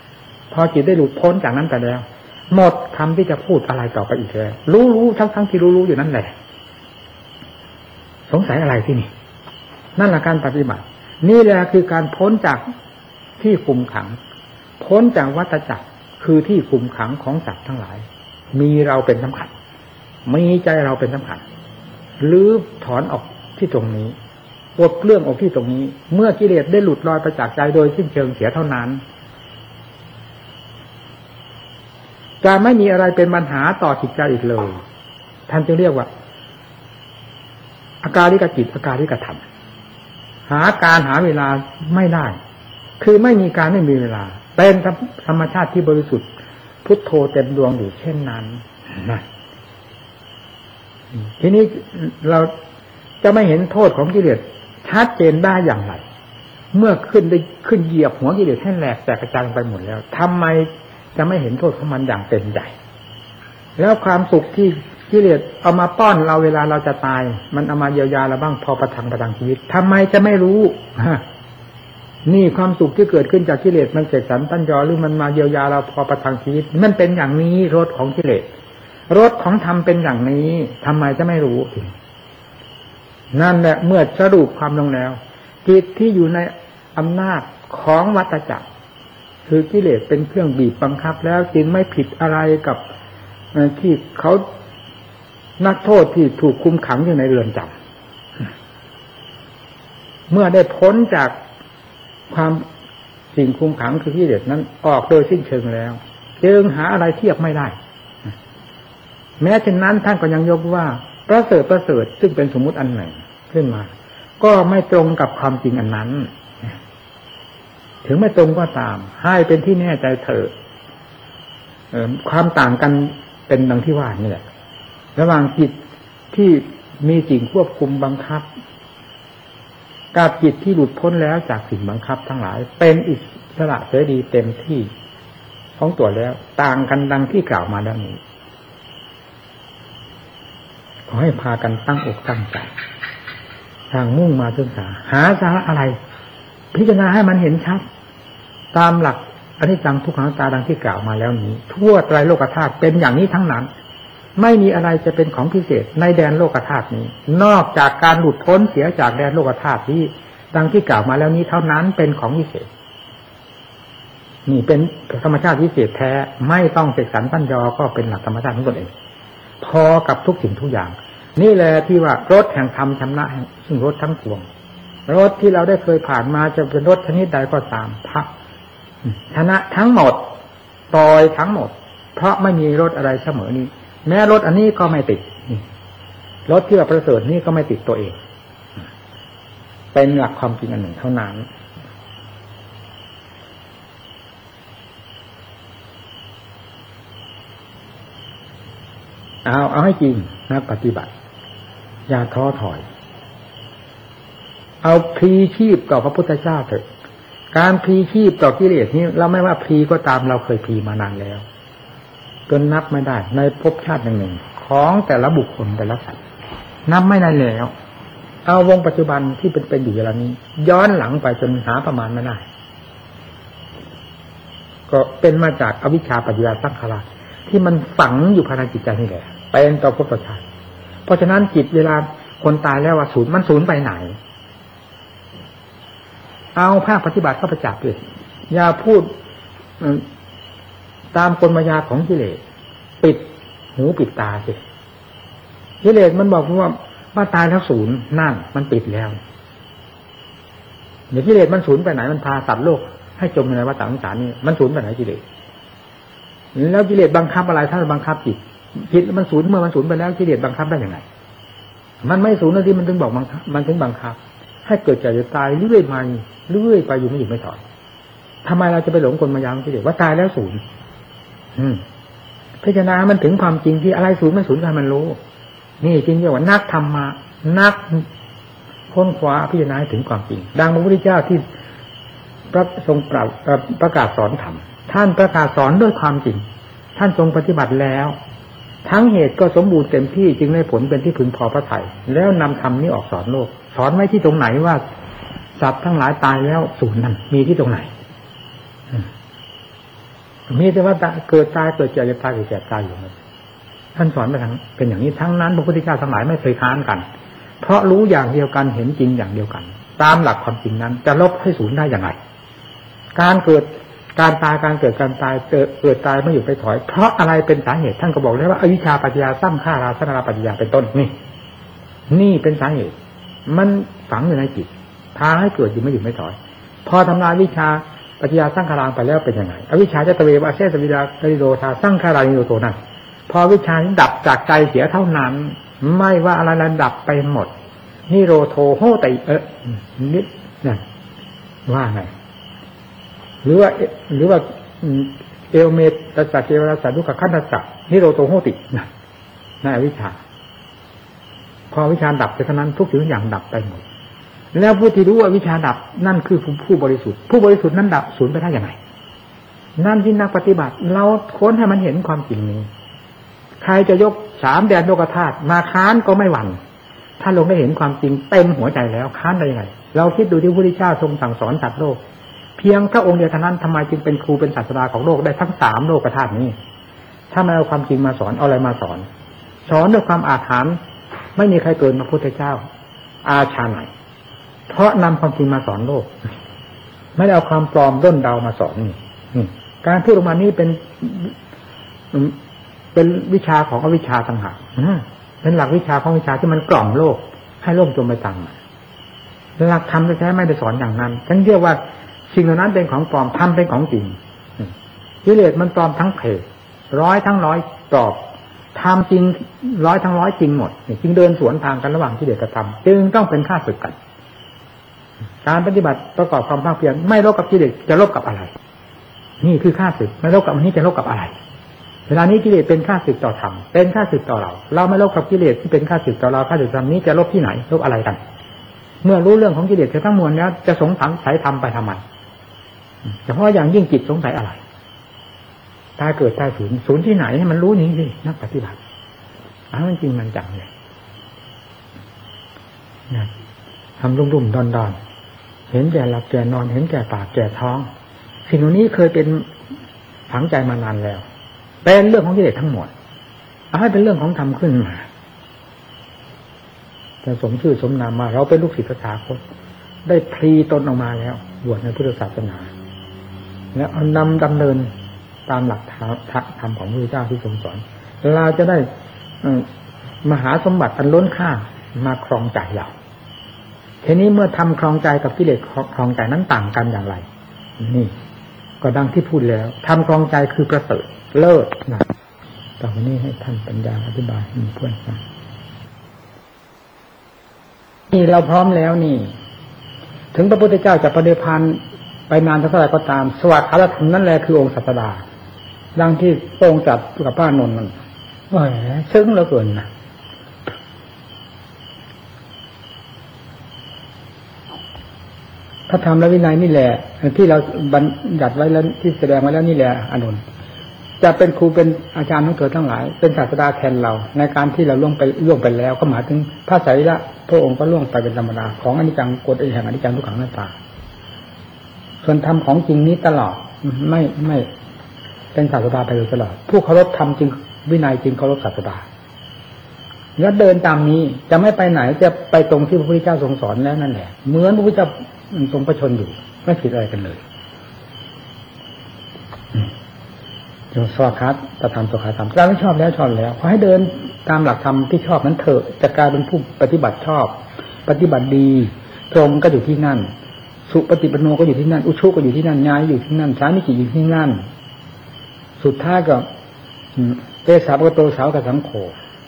พอจิตได้หลุดพ้นจากนั้นไปแล้วหมดคำที่จะพูดอะไรต่อไปอีกแล้วรู้ทั้งที่รู้อยู่นั่นแหละสงสัยอะไรที่นี่นั่นแหละการปฏิบัตินี่แหละคือการพ้นจากที่คุมขังพ้นจากวัฏจักรคือที่คุมขังของสัตว์ทั้งหลายมีเราเป็นสำคัญมีใจเราเป็นสำคัญหรือถอนออกที่ตรงนี้ปลดเรื่องออกที่ตรงนี้เมื่อกิเลสได้หลุดลอยไปจากใจโดยสิ้นเชิงเสียเท่านั้นจะไม่มีอะไรเป็นปัญหาต่อจิตใจอีกเลยท่านจึงเรียกว่าอาการลิกจิตอาการลิกธรรมหาการหาเวลาไม่ได้คือไม่มีการไม่มีเวลาเป็นธรรมชาติที่บริสุทธิ์พุทโธเต็มดวงอยู่เช่นนั้นนะทีนี้เราจะไม่เห็นโทษของกิเลสชัดเจนได้อย่างไรเมื่อขึ้นเหยียบหัวกิเลสให้แหลกแตกกระจายไปหมดแล้วทำไมจะไม่เห็นโทษของมันอย่างเต็มใจแล้วความสุขที่กิเลสเอามาป้อนเราเวลาเราจะตายมันเอามาเยียวยาเราบ้างพอประทังชีวิตทำไมจะไม่รู้นี่ความสุขที่เกิดขึ้นจากกิเลสมันเสกสรรตั้นยอหรือมันมาเยียวยาเราพอประทังชีวิตมันเป็นอย่างนี้รสของกิเลสรสของธรรมเป็นอย่างนี้ทำไมจะไม่รู้นั่นแหละเมื่อสรุปความลงแล้วจิตที่อยู่ในอำนาจของวัฏจักรคือกิเลสเป็นเครื่องบีบบังคับแล้วจึงไม่ผิดอะไรกับที่เขานักโทษที่ถูกคุมขังอยู่ในเรือนจำเมื่อได้พ้นจากความสิ่งคุมขังคือกิเลสนั้นออกโดยสิ้นเชิงแล้วจึงหาอะไรเทียบไม่ได้แม้เช่นนั้นท่านก็ยังยกว่าประเสริฐซึ่งเป็นสมมุติอันหนึ่งขึ้นมาก็ไม่ตรงกับความจริงอันนั้นถึงไม่ตรงก็ตามให้เป็นที่แน่ใจเถอะความต่างกันเป็นดังที่ว่านี่แหละระหว่างจิตที่มีสิ่งควบคุมบังคับกับจิตที่หลุดพ้นแล้วจากสิ่งบังคับทั้งหลายเป็นอิสระเสรีเต็มที่ของตัวแล้วต่างกันดังที่กล่าวมาแล้วนี้ขอให้พากันตั้งอกตั้งใจทางมุ่งมาศึกษาหาสาระอะไรพิจารณาให้มันเห็นชัดตามหลักอนิจจังทุกขังอนัตตาดังที่กล่าวมาแล้วนี้ทั่วไตรโลกธาตุเป็นอย่างนี้ทั้งนั้นไม่มีอะไรจะเป็นของพิเศษในแดนโลกธาตุนี้นอกจากการหลุดพ้นเสียจากแดนโลกธาตุที่ดังที่กล่าวมาแล้วนี้เท่านั้นเป็นของพิเศษนี่เป็นธรรมชาติพิเศษแท้ไม่ต้องเสกสรรปั้นยอก็เป็นหลักธรรมชาติของตนเองพอกับทุกสิ่งทุกอย่างนี่แหละที่ว่ารถแห่งธรรมชำระซึ่งรถทั้งปวงรถที่เราได้เคยผ่านมาจะเป็นรถชนิดใดก็ตามพระชนะทั้งหมดปล่อยทั้งหมดเพราะไม่มีรถอะไรเสมอนี้แม้รถอันนี้ก็ไม่ติดรถที่ว่าประเสริฐนี่ก็ไม่ติดตัวเองเป็นหลักความจริงอันหนึ่งเท่านั้นเอาให้จริงนะปฏิบัติอย่าท้อถอยเอาพลีชีพต่อพระพุทธเจ้าเถอะการพลีชีพต่อกิเลสนี้เราไม่ว่าพลีก็ตามเราเคยพลีมานานแล้วจนนับไม่ได้ในภพชาติหนึ่งของแต่ละบุคคลแต่ละสัตว์นับไม่ได้แล้วเอาวงปัจจุบันที่เป็นอยู่เวลานี้ย้อนหลังไปจนหาประมาณไม่ได้ก็เป็นมาจากอวิชชาปัจจยสังขารที่มันฝังอยู่ภายในจิตใจนี่แหละเป็นต่อภพชาติเพราะฉะนั้นจิตเวลาคนตายแล้วว่าศูนย์มันศูนย์ไปไหนเอาภาคปฏิบัติเข้าไปจับเลยอย่าพูดตามกลมายาของกิเลสปิดหูปิดตาสิกิเลสมันบอกว่าตายแล้วศูนย์นั่นมันปิดแล้วเดี๋ยวกิเลสมันศูนย์ไปไหนมันพาสัตว์โลกให้จมในวัฏฏะสงสารนี่มันศูนย์ไปไหนกิเลสแล้วกิเลสบังคับอะไรถ้าบังคับจิตมันศูนย์เมื่อมันศูนย์ไปแล้วกิเลสบังคับได้ยังไงมันไม่ศูนย์นะที่มันถึงบอกมันถึงบังคับให้เกิดแก่เจ็บตายเรื่อยมาเรื่อยไปอยู่ไม่หยุดไม่ถอยทำไมเราจะไปหลงกลมายาของกิเลสว่าตายแล้วศูนย์พิจารณามันถึงความจริงที่อะไรศูนย์ไม่ศูนย์กันมันรู้นี่จริงเรียกว่านักธรรมะนักค้นคว้าพิจารณาถึงความจริงดังพระพุทธเจ้าที่พระทรงประกาศสอนธรรมท่านประกาศสอนด้วยความจริงท่านทรงปฏิบัติแล้วทั้งเหตุก็สมบูรณ์เต็มที่จึงได้ผลเป็นที่พึงพอพระทัยแล้วนำธรรมนี้ออกสอนโลกสอนไว้ที่ตรงไหนว่าสัตว์ทั้งหลายตายแล้วศูนย์นั้นมีที่ตรงไหนมีแต่ว่าเกิดตายเกิดเจ็บตายเกิดเจ็บตายอยู่ท่านสอนไปทั้งเป็นอย่างนี้ทั้งนั้นพระพุทธเจ้าทั้งหลายไม่เคยค้านกันเพราะรู้อย่างเดียวกันเห็นจริงอย่างเดียวกันตามหลักความจริงนั้นจะลบให้ศูนย์ได้อย่างไรการเกิดการตายการเกิดการตายเกิดตายไม่อยู่ไปถอยเพราะอะไรเป็นสาเหตุท่านก็บอกแล้วว่าอวิชชาปัจจยาสังขาราสังขารปัจจยาเป็นต้นนี่เป็นสาเหตุมันฝังอยู่ในจิตพาให้เกิดอยู่ไม่อยู่ไม่ถอยพอทำลายวิชาปัจจยาสังขารไปแล้วเป็นยังไงอวิชชาจะตะเววะเสสวิดาตริโดธาสังขารานิโรโตนั่นพอวิชานี้ดับจากใจเสียเท่านั้นไม่ว่าอะไรระดับไปหมดนิโรโทโหตินิดนั่นว่าไงหรือว่าเอวเมตตัสสะเจวราสัตดุขขันธัสสะนิโรโทโหติในอวิชชาพอวิชาดับไปเท่านั้นทุกสิ่งทุกอย่างดับไปหมดแล้วผู้ที่รู้ว่าวิชาดับนั่นคือผู้บริสุทธิ์ผู้บริสุทธิ์นั้นดับสูญไปได้อย่างไรนั่นที่นักปฏิบัติเราค้นให้มันเห็นความจริงนี้ใครจะยก3 แดนโลกธาตุมาค้านก็ไม่หวั่นถ้าลงได้เห็นความจริงเต็มหัวใจแล้วค้านได้ยังไงเราคิดดูที่พระพุทธเจ้าทรงสั่งสอนสัตว์โลกเพียงพระองค์เดียวเท่านั้นทำไมจึงเป็นครูเป็นศาสดาของโลกได้ทั้ง3 โลกธาตุนี้ถ้าไม่เอาความจริงมาสอนเอาอะไรมาสอนด้วยความอาถรรพ์ไม่มีใครเกินพระพุทธเจ้าอาชาไหนเพราะนำความจริงมาสอนโลกไม่ได้เอาความปลอมด้นเดามาสอนนี่การพูดออกมานี้เป็นวิชาของอวิชชาต่างหากเป็นหลักวิชาของวิชาที่มันกล่อมโลกให้โลกจมไปตามหลักธรรมแท้ๆไม่ได้สอนอย่างนั้นฉันเรียกว่าสิ่งเหล่านั้นเป็นของปลอมธรรมเป็นของจริงกิเลสมันปลอมทั้งเพศ100 ทั้ง 100ปลอมธรรมจริง100 ทั้ง 100จริงหมดจึงเดินสวนทางกันระหว่างกิเลสกับธรรมจึงต้องเป็นข้าศึกกันการปฏิบัติประกอบความภาคเพียรไม่ลบกับกิเลสจะลบกับอะไรนี่คือข้าศึกไม่ลบกับอันนี้จะลบกับอะไรเวลานี้กิเลสเป็นข้าศึกต่อธรรมเป็นข้าศึกต่อเราไม่ลบกับกิเลสที่เป็นข้าศึกต่อเราข้าศึกธรรมนี้จะลบที่ไหนลบอะไรกันเมื่อรู้เรื่องของกิเลสทั้งมวลแล้วจะสงสัยธรรมไปทำไมเฉพาะอย่างยิ่งจิตสงสัยอะไรตายเกิดตายศูนย์ที่ไหนให้มันรู้นี้สินักปฏิบัติมันจริงมันจังเลยทำรุ่มๆดอนๆเห็นแก่หลับแก่นอนเห็นแก่ปากแก่ท้องสิ่งเหล่านี้เคยเป็นฝังใจมานานแล้วเป็นเรื่องของกิเลสทั้งหมดให้เป็นเรื่องของธรรมขึ้นมาแต่สมชื่อสมนามมาเราเป็นลูกศิษย์พระสาคตได้พลีตนออกมาแล้วบวชในพุทธศาสนาแล้วนำดำเนินตามหลักธรรมของพระพุทธเจ้าที่ทรงสอนเราจะได้มหาสมบัติอันล้นค่ามาครองใจเราทีนี้เมื่อทำครองใจกับกิเลสครองใจนั้นต่างกันอย่างไรนี่ก็ดังที่พูดแล้วทำครองใจคือประเสริฐเลิศนะต่อไปนี้ให้ท่านปัญญาอธิบายให้เพื่อนฟังนี่เราพร้อมแล้วนี่ถึงพระพุทธเจ้าจะปฏิพันธ์ไปนานเท่าไหร่ก็ตามสวัสดิ์ธรรมนั่นแหละคือองค์ศาสดาดังที่พระองค์จัดกับพระอานนท์มันซึ้งเหลือเกินนะพระธรรมและวินัยนี่แหละที่เราบัญญัติไว้แล้วที่แสดงไว้แล้วนี่แหละอานนท์จะเป็นครูเป็นอาจารย์ของเธอทั้งหลายเป็นศาสดาแทนเราในการที่เราล่วงไปแล้วก็หมายถึงพระไสยละพระองค์ก็ล่วงไปเป็นธรรมดาของอนิจจังกฎแห่งอนิจจังทุกขังอนัตตาส่วนธรรมของจริงนี้ตลอดไม่เป็นศาสดาไปโดยตลอดผู้เคารพธรรมจริงวินัยจริงเคารพศาสดาแล้วเดินตามนี้จะไม่ไปไหนจะไปตรงที่พระพุทธเจ้าทรงสอนแล้วนั่นแหละเหมือนพระพุทธเจ้าทรงประชนอยู่ไม่ผิดอะไรกันเลยสวากขาตธรรมสวากขาธรรมเราไม่ชอบแล้วขอให้เดินตามหลักธรรมที่ชอบนั้นเถอะจะกลายเป็นผู้ปฏิบัติชอบปฏิบัติดีตรงก็อยู่ที่นั่นสุปฏิปันโนก็อยู่ที่นั่นอุชุก็อยู่ที่นั่นญาณอยู่ที่นั่นสามิจิอยู่ที่นั่นสุดท้ายก็เตสาวกโตสาวกสังโฆ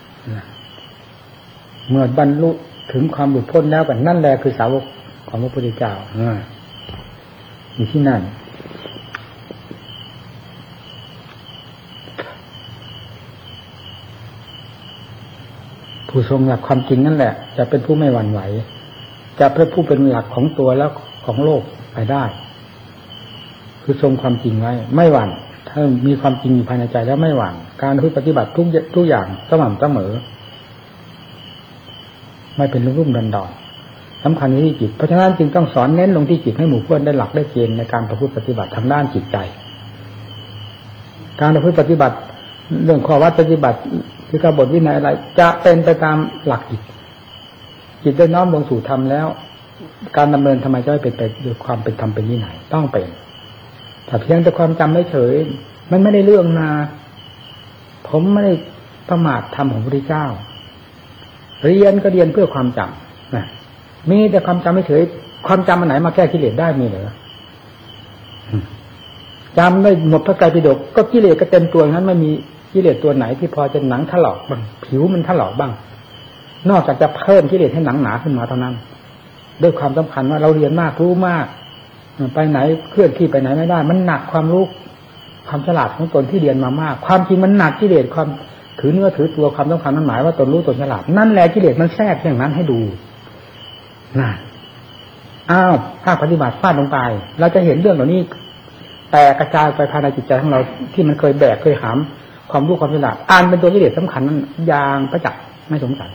เมื่อบรรลุถึงความหลุดพ้นแล้วกันนั่นแหละคือสาวกของพระพุทธเจ้าอยู่ที่นั่นผู้ทรงหลักความจริงนั่นแหละจะเป็นผู้ไม่หวั่นไหวจะเป็นผู้เป็นหลักของตัวแล้วของโลกไปได้คือทรงความจริงไว้ไม่หวั่นถ้ามีความจริงอยู่ภายในใจแล้วไม่หวั่นการปฏิบัติทุกอย่างสม่ำเสมอไม่เป็นรุ่มดอนสำคัญที่จิตเพราะฉะนั้นจึงต้องสอนเน้นลงที่จิตให้หมู่เพื่อนได้หลักได้เกณฑ์ในการประพฤติปฏิบัติทางด้านจิตใจการประพฤติปฏิบัติเรื่องข้อวัดปฏิบัติหรือกบฏวินัยอะไรจะเป็นไปตามหลักจิตได้น้อมลงสู่ธรรมแล้วการดำเนินทำไมจะไม่เป็นไปด้วยความเป็นธรรมเป็นวินัยต้องเป็นแต่เพียงแต่ความจำไม่เฉยมันไม่ได้เรื่องนาผมไม่ได้ประมาทธรรมของพระพุทธเจ้าเรียนก็เรียนเพื่อความจำนะมีแต่ความจำไม่เฉยความจำอันไหนมาแก้กิเลสได้มีเหรอจำได้หมดพระไตรปิฎกก็กิเลสก็เต็มตัวนั้นไม่มีกิเลสตัวไหนที่พอจะหนังถลอกบ้างผิวมันถลอกบ้างนอกจากจะเพิ่มกิเลสให้หนังหนาขึ้นมาเท่านั้นด้วยความสำคัญว่าเราเรียนมากรู้มากไปไหนเคลื่อนที่ไปไหนไม่ได้มันหนักความรู้ความฉลาดของตนที่เรียนมามากความจริงมันหนักกิเลสความถือเนื้อถือตัวความสำคัญมันหมายว่าตนรู้ตนฉลาดนั่นแหละกิเลสมันแทรกอย่างนั้นให้ดูน่ะอ้าวถ้าปฏิบัติฟาดลงไปเราจะเห็นเรื่องเหล่านี้แต่กระจายไปภายในจิตใจของเราที่มันเคยแบกเคยหามความรู้ความฉลาดอ่านเป็นตัวกิเลสสำคัญนั้นอย่างประจักษ์ไม่สงสัย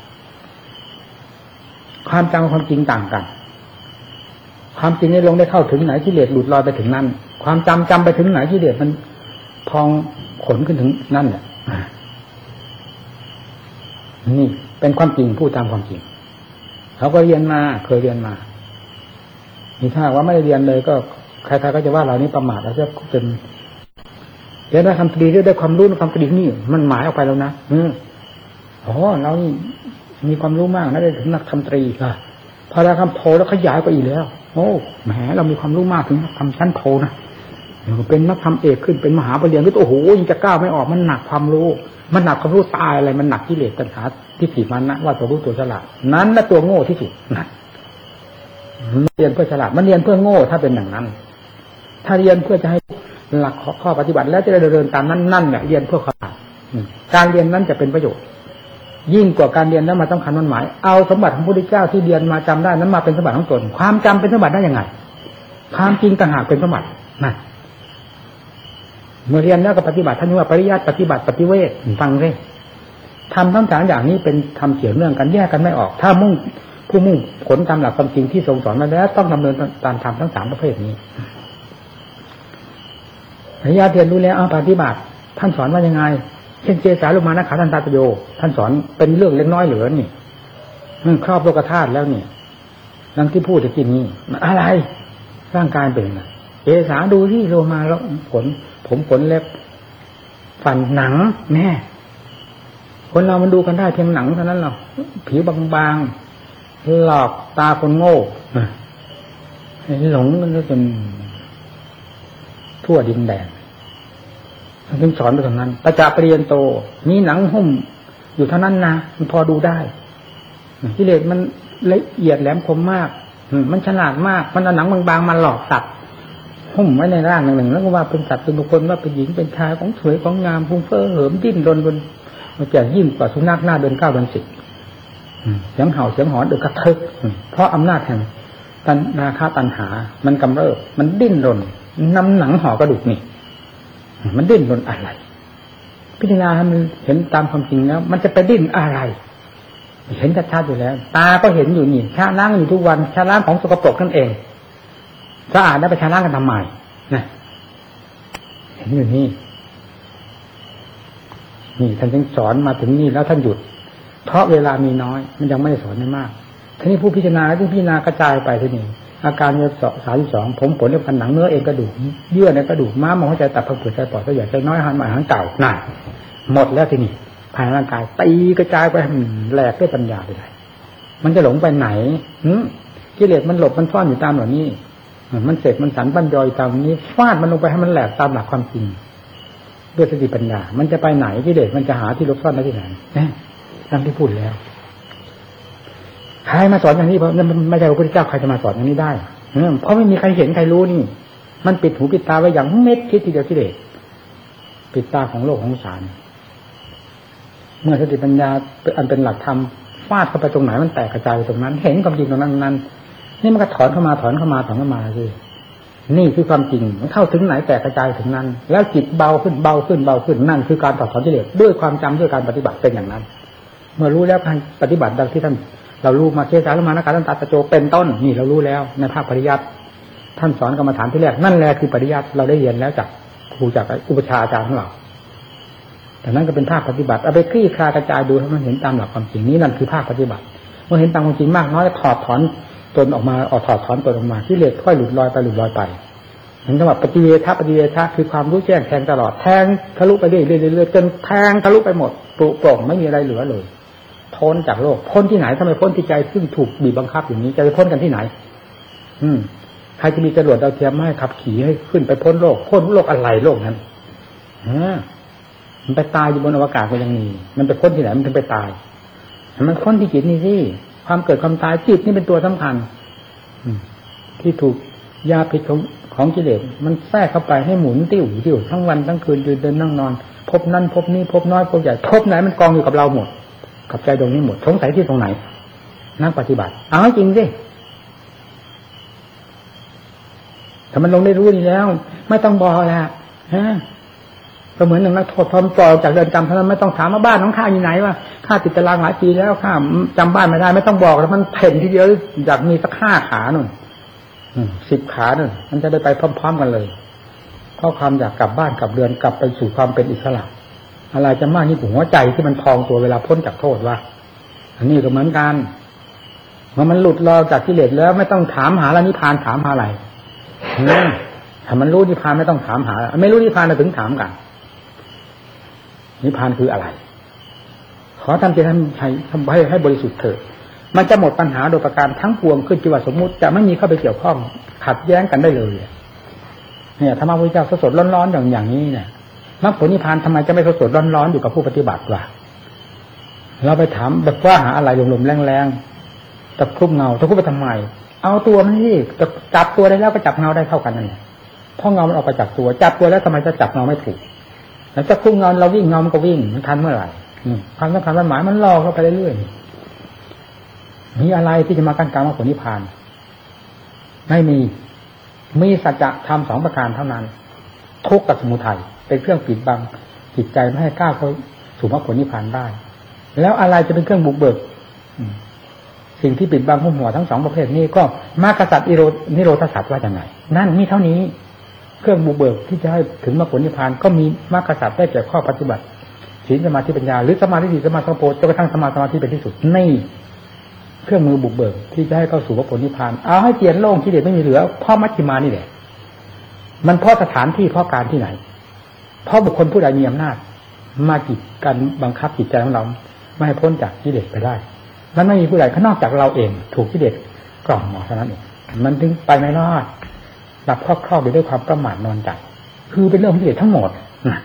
ความจำกับความจริงต่างกันความจริงในลงได้เข้าถึงไหนกิเลสหลุดลอยไปถึงนั่นความจำไปถึงไหนกิเลสมันพองขนขึ้นถึงนั่นเนี่ยนี่เป็นความจริงพูดตามความจริงเขาก็เรียนมาเคยเรียนมานี่ถ้าว่าไม่ได้เรียนเลยก็ใครๆก็จะว่าเรานี่ประมาทแล้วจะเป็นเรียนได้คำตรีได้ความรู้ความตรีนี่มันหมายออกไปแล้วนะอ๋อเรานี่มีความรู้มากนะได้ถึงนักทำตรีค่ะพอได้คำโทแล้วขยายไปอีกแล้วโอ้แหมเรามีความรู้มากถึงทำชั้นโทนะเป็นนักทำเอกขึ้นเป็นมหาปริญญาก็โอ้โหยังจะก้าวไม่ออกมันหนักความรู้มันหนักความรู้ตายอะไรมันหนักกิเลสตัณหาทิฏฐิมันนะว่าตัวรู้ตัวฉลาดนั้นและตัวโง่ที่สุดนั่นเรียนเพื่อฉลาดมันเรียนเพื่อโง่ถ้าเป็นอย่างนั้นถ้าเรียนเพื่อจะให้หลักข้อปฏิบัติแล้วจะได้เดินตามนั้นนั่นแหละเรียนเพื่อฉลาดการเรียนนั้นจะเป็นประโยชน์ยิ่งกว่าการเรียนนั้นมาต้องคันมันหมายเอาสมบัติของพระพุทธเจ้าที่เรียนมาจำได้นั้นมาเป็นสมบัติของตนความจำเป็นสมบัติได้ยังไงความจริงต่างหากเป็นสมบัตินั่นเมื่อเรียนแล้วก็ปฏิบัติท่านว่าปริยัติปฏิบัติปฏิเวทฟังเลยทำทั้งสามอย่างนี้เป็นทำเกี่ยวเนื่องกันแยกกันไม่ออกถ้าผู้มุ่งผลตามหลักความจริงที่ทรงสอนมาแล้วต้องดำเนินตามธรรมทั้งสามประเภทนี้ปริยัติเรียนรู้แล้วเอาปฏิบัติท่านสอนว่ายังไงเช่นเจสาลุมานะขาทันตาตโยท่านสอนเป็นเรื่องเล็กน้อยเหลือนี่ครอบโลกธาตุแล้วนี่ดังที่พูดตะกี้นี้อะไรร่างกายเป็นไงเจสาดูที่โลมาแล้วผมขนเล็บฟันหนังแน่คนเรามันดูกันได้เพียงหนังเท่านั้นหรอกผิวบางๆหลอกตาคนโง่หลงกันจนทั่วดินแดนถึงสอนไปตรงนั้นปัจจปริยนโตมีหนังหุ้มอยู่เท่านั้นนะมันพอดูได้กิเลสมันละเอียดแหลมคมมากมันฉลาดมากมันเอาหนังบางๆมาหลอกสัตว์หุ้มไว้ในร่างหนึ่งแล้วก็ว่าเป็นสัตว์เป็นบุคคลว่าเป็นหญิงเป็นชายของสวยของงามฟุ้งเฟ้อเหิมดิ้นรนบนมันจะยิ่งกว่าสุนัขหน้าเดิน9 เดือน 10เสียงเห่าเสียงหอนอึกกระทึกเพราะอำนาจแห่งราคะตัณหามันกำเริบมันดิ้นรนนำหนังห่อกระดูกนี่มันดิ้นรนอะไรพิจารณาให้มันเห็นตามความจริงแล้วมันจะไปดิ้นอะไรเห็นชัดๆอยู่แล้วตาก็เห็นอยู่นี่ชะล้างอยู่ทุกวันชะล้างของสกปรกนั่นเองสะอาดแล้วไปชะล้างกันทำไมนะเห็นอยู่นี่ท่านจึงสอนมาถึงนี่แล้วท่านหยุดเพราะเวลามีน้อยมันยังไม่ได้สอนได้มากทีนี้ผู้พิจารณาที่พิจารณากระจายไปทีนี้อาการเย32ผมขนเล็บฟันหนังเนื้อเอ็นกระดูกเยื่อในกระดูกม้ามหัวใจตับพังผืดไตปอดไตใหญ่ไตน้อยหันมาหางเก่าน่ะหมดแล้วทีนี้ภายในร่างกายตีกระจายไปแหลกด้วยปัญญาไปเลยมันจะหลงไปไหนกิเลสมันหลบมันซ่อนอยู่ตามเหล่านี้มันเสกมันสันบัญยอยตามนี้ฟาดมันลงไปให้มันแหลกตามหลักความจริงด้วยสติปัญญามันจะไปไหนกิเลสมันจะหาที่หลบซ่อนได้ที่ไหนดังที่พูดแล้วใครมาสอนอย่างนี้เพราะไม่ใช่พระพุทธเจ้าใครจะมาสอนอย่างนี้ได้เพราะไม่มีใครเห็นใครรู้นี่มันปิดหูปิดตาไว้อย่างเม็ดคิดทีเดียวกิเลสปิดตาของโลกของสารเมื่อสติปัญญาอันเป็นหลักธรรมฟาดเข้าไปตรงไหนมันแตกกระจายไปตรงนั้นเห็นความจริงตรงนั้นนี่มันก็ถอนเข้ามาสินี่คือความจริงมันเข้าถึงไหนแตกกระจายถึงนั้นแล้วจิตเบาขึ้นนั่นคือการถอดถอนกิเลสด้วยความจำด้วยการปฏิบัติเป็นอย่างนั้นเมื่อรู้แล้วการปฏิบัติดังที่ท่านเรารู้มาเชสาลมานะการตัดตะโจเป็นต้นนี่เรารู้แล้วในภาคปริยัติท่านสอนกรรมฐานที่แรกนั่นแหละคือปริยัติเราได้เรียนแล้วจากครูจากอุปชาอาจารย์ของเราแต่นั้นก็เป็นภาคปฏิบัติเอาไปคลี่คลายกระจายดูให้มันเห็นตามหลักความจริงนี้นั่นคือภาคปฏิบัติเมื่อเห็นตามความจริงมากน้อยถอดถอนตนออกมาถอดถอนตนออกมาที่เหลือค่อยหลุดลอยไปเห็นจังหวะปฏิเวทะคือความรู้แจ้งแทงตลอดแทงทะลุไปเรื่อยจนแทงทะลุไปหมดปลุกปล่องไม่มีอะไรเหลือเลยพ้นจากโลกพ้นที่ไหนทำไมพ้นที่ใจซึ่งถูกบีบบังคับอย่างนี้จะไปพ้นกันที่ไหนใครจะมีจรวดดาวเทียมให้ขับขี่ให้ขึ้นไปพ้นโลกพ้นโลกอะไรโลกนั้นมันไปตายอยู่บนอวกาศก็ยังมีมันไปพ้นที่ไหนมันถึงไปตายมันพ้นที่จิตนี่สิความเกิดความตายจิตนี่เป็นตัวสำคัญที่ถูกยาพิษของกิเลสมันแทรกเข้าไปให้หมุนติ้วทั้งวันทั้งคืนยืนเดินนั่งนอนพบนั่นพบนี่พบน้อยพบใหญ่พบไหนมันกองอยู่กับเราหมดกับใจตรงนี้หมดสงสัยที่ตรงไหนนักปฏิบัติเอาจริงสิถ้ามันลงได้รู้นี่แล้วไม่ต้องบอกแล้วก็เหมือนหนึ่งนักโทษพร้อมปล่อยจากเรือนจำเท่านั้นไม่ต้องถามว่าบ้านของข้าอยู่ไหนว่าข้าติดตารางหลายปีแล้วข้าจำบ้านไม่ได้ไม่ต้องบอกแล้วมันเพ่นทีเดียวอยากมีสัก5 ขาหนึ่ง10 ขาหนึ่งมันจะได้ไปพร้อมๆกันเลยเพราะความอยากกลับบ้านกลับเรือนกลับไปสู่ความเป็นอิสระอะไรจะมากยิ่งกว่าหัวใจที่มันพองตัวเวลาพ้นจากโทษว่าอันนี้ก็เหมือนกันเมื่อมันหลุดลอยจากกิเลสแล้วไม่ต้องถามหาแล้วนิพพานถามหาอะไรถ้ามันรู้นิพพานไม่ต้องถามหาไม่รู้นิพพานถึงถามกันนิพพานคืออะไรขอทำใจให้บริสุทธิ์เถิดมันจะหมดปัญหาโดยประการทั้งปวงขึ้นจิตสมมุติจะไม่มีเข้าไปเกี่ยวข้องขัดแย้งกันได้เลยเนี่ยธรรมะพุทธเจ้าสดๆร้อนๆอย่างนี้เนี่ยมรรคผลนิพพานทำไมจะไม่สดๆร้อนๆอยู่กับผู้ปฏิบัติวะเราไปถามแบบว่าหาอะไรลมๆแรงๆตะคุบเงาตะคุบไปทำไมเอาตัวมันที่จับตัวได้แล้วก็จับเงาได้เท่ากันนั่นแหละเพราะเงามันออกไปจากตัวจับตัวแล้วทำไมจะจับเงาไม่ถูกแล้วจะคุบเงาเราวิ่งเงามันก็วิ่งมันทันเมื่อไหร่ความสำคัญมันหมายมันล่อเข้าไปเรื่อยๆมีอะไรที่จะมากั้นกลางมรรคผลนิพพานไม่มีสัจธรรม2 ประการเท่านั้นทุกข์กับสมุทัยเป็นเครื่องปิดบังจิตใจไม่ให้ก้าวเข้าสู่มรรคผลนิพพานได้แล้วอะไรจะเป็นเครื่องบุกเบิกสิ่งที่ปิดบังหุ้มหัวทั้ง2 ประเภทนี้ก็มรรคสัจนิโรธสัจว่าอย่างไรนั่นมีเท่านี้เครื่องบุกเบิกที่จะให้ถึงมรรคผลนิพพานก็มีมรรคสัจได้แก่ข้อปฏิบัติศีลสมาธิปัญญาหรือสมาธิสมาธิโพจนกระทั่งสมาธิเป็นที่สุดนี่เครื่องมือบุกเบิกที่จะให้เข้าสู่มรรคผลนิพพานเอาให้เจียนโล่งกิเลสไม่มีเหลือเพราะมัชฌิมานี่แหละมันเพราะสถานที่เพราะการที่ไหนเพราะบุคคลผู้ใดมีอำนาจมากีดกันบังคับจิตใจของเราไม่ให้พ้นจากกิเลสไปได้มันไม่มีผู้ใดนอกจากเราเองถูกกิเลสกล่อมหมอเท่านั้นเองมันถึงไปไม่รอดหลับครอบไปด้วยความประมาทนอนใจคือเป็นเรื่องของกิเลสทั้งหมดนะ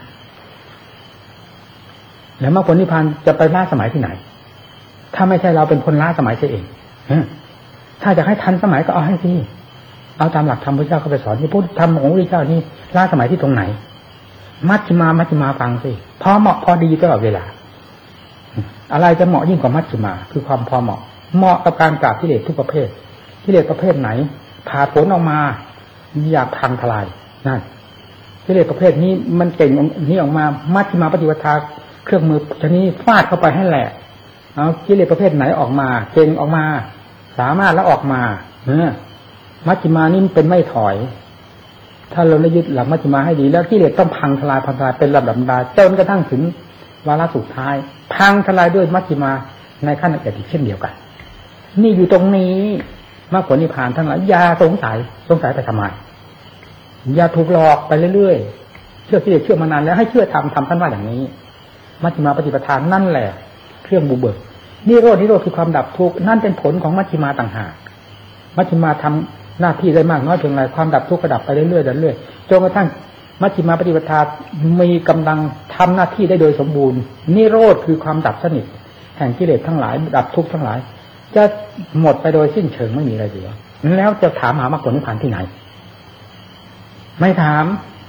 แล้วมรรคผลนิพพานจะไปล้าสมัยที่ไหนถ้าไม่ใช่เราเป็นคนล้าสมัยเสียเองถ้าจะให้ทันสมัยก็เอาให้ที่เอาตามหลักธรรมพระเจ้าเข้าไปสอนที่พุทธธรรมของพระเจ้านี่ล้าสมัยที่ตรงไหนมัชฌิมาฟังสิพอเหมาะพอดีตลอดเวลาอะไรจะเหมาะยิ่งกว่ามัชฌิมาคือความพอเหมาะกับการปราบกิเลสทุกประเภทกิเลสประเภทไหนผ่าผลออกมาอยากพังทลายนั่นกิเลสประเภทนี้มันเก่งนี้ออกมามัชฌิมาปฏิปทาเครื่องมือชนิดฟาดเข้าไปให้แหลกเอากิเลสประเภทไหนออกมาเก่งออกมาสามารถแล้วออกมามัชฌิมานี่เป็นไม่ถอยถ้าเราได้ยึดหลักมัชฌิมาให้ดีแล้วกิเลสต้องพังทลายเป็นลำดับดาจนกระทั่งถึงวาระสุดท้ายพังทลายด้วยมัชฌิมาในขั้นละเอียดอีกเช่นเดียวกันนี่อยู่ตรงนี้มรรคผลนิพพานทั้งหลายอย่าสงสัยไปทำไมอย่าถูกหลอกไปเรื่อยๆเชื่อที่เชื่อมานานแล้วให้เชื่อทำท่านว่าอย่างนี้มัชฌิมาปฏิปทานนั่นแหละเครื่องบุกเบิกนิโรธคือความดับทุกข์นั่นเป็นผลของมัชฌิมาต่างหากมัชฌิมาทำหน้าที่ได้มากน้อยเพียงไรความดับทุกข์ก็ดับไปเรื่อยๆจนกระทั่งมัชฌิมาปฏิปทามีกำลังทำหน้าที่ได้โดยสมบูรณ์นิโรธคือความดับสนิทแห่งกิเลสทั้งหลายดับทุกข์ทั้งหลายจะหมดไปโดยสิ้นเชิงไม่มีอะไรเหลือแล้วจะถามหามรรคผลนิพพานที่ไหนไม่ถาม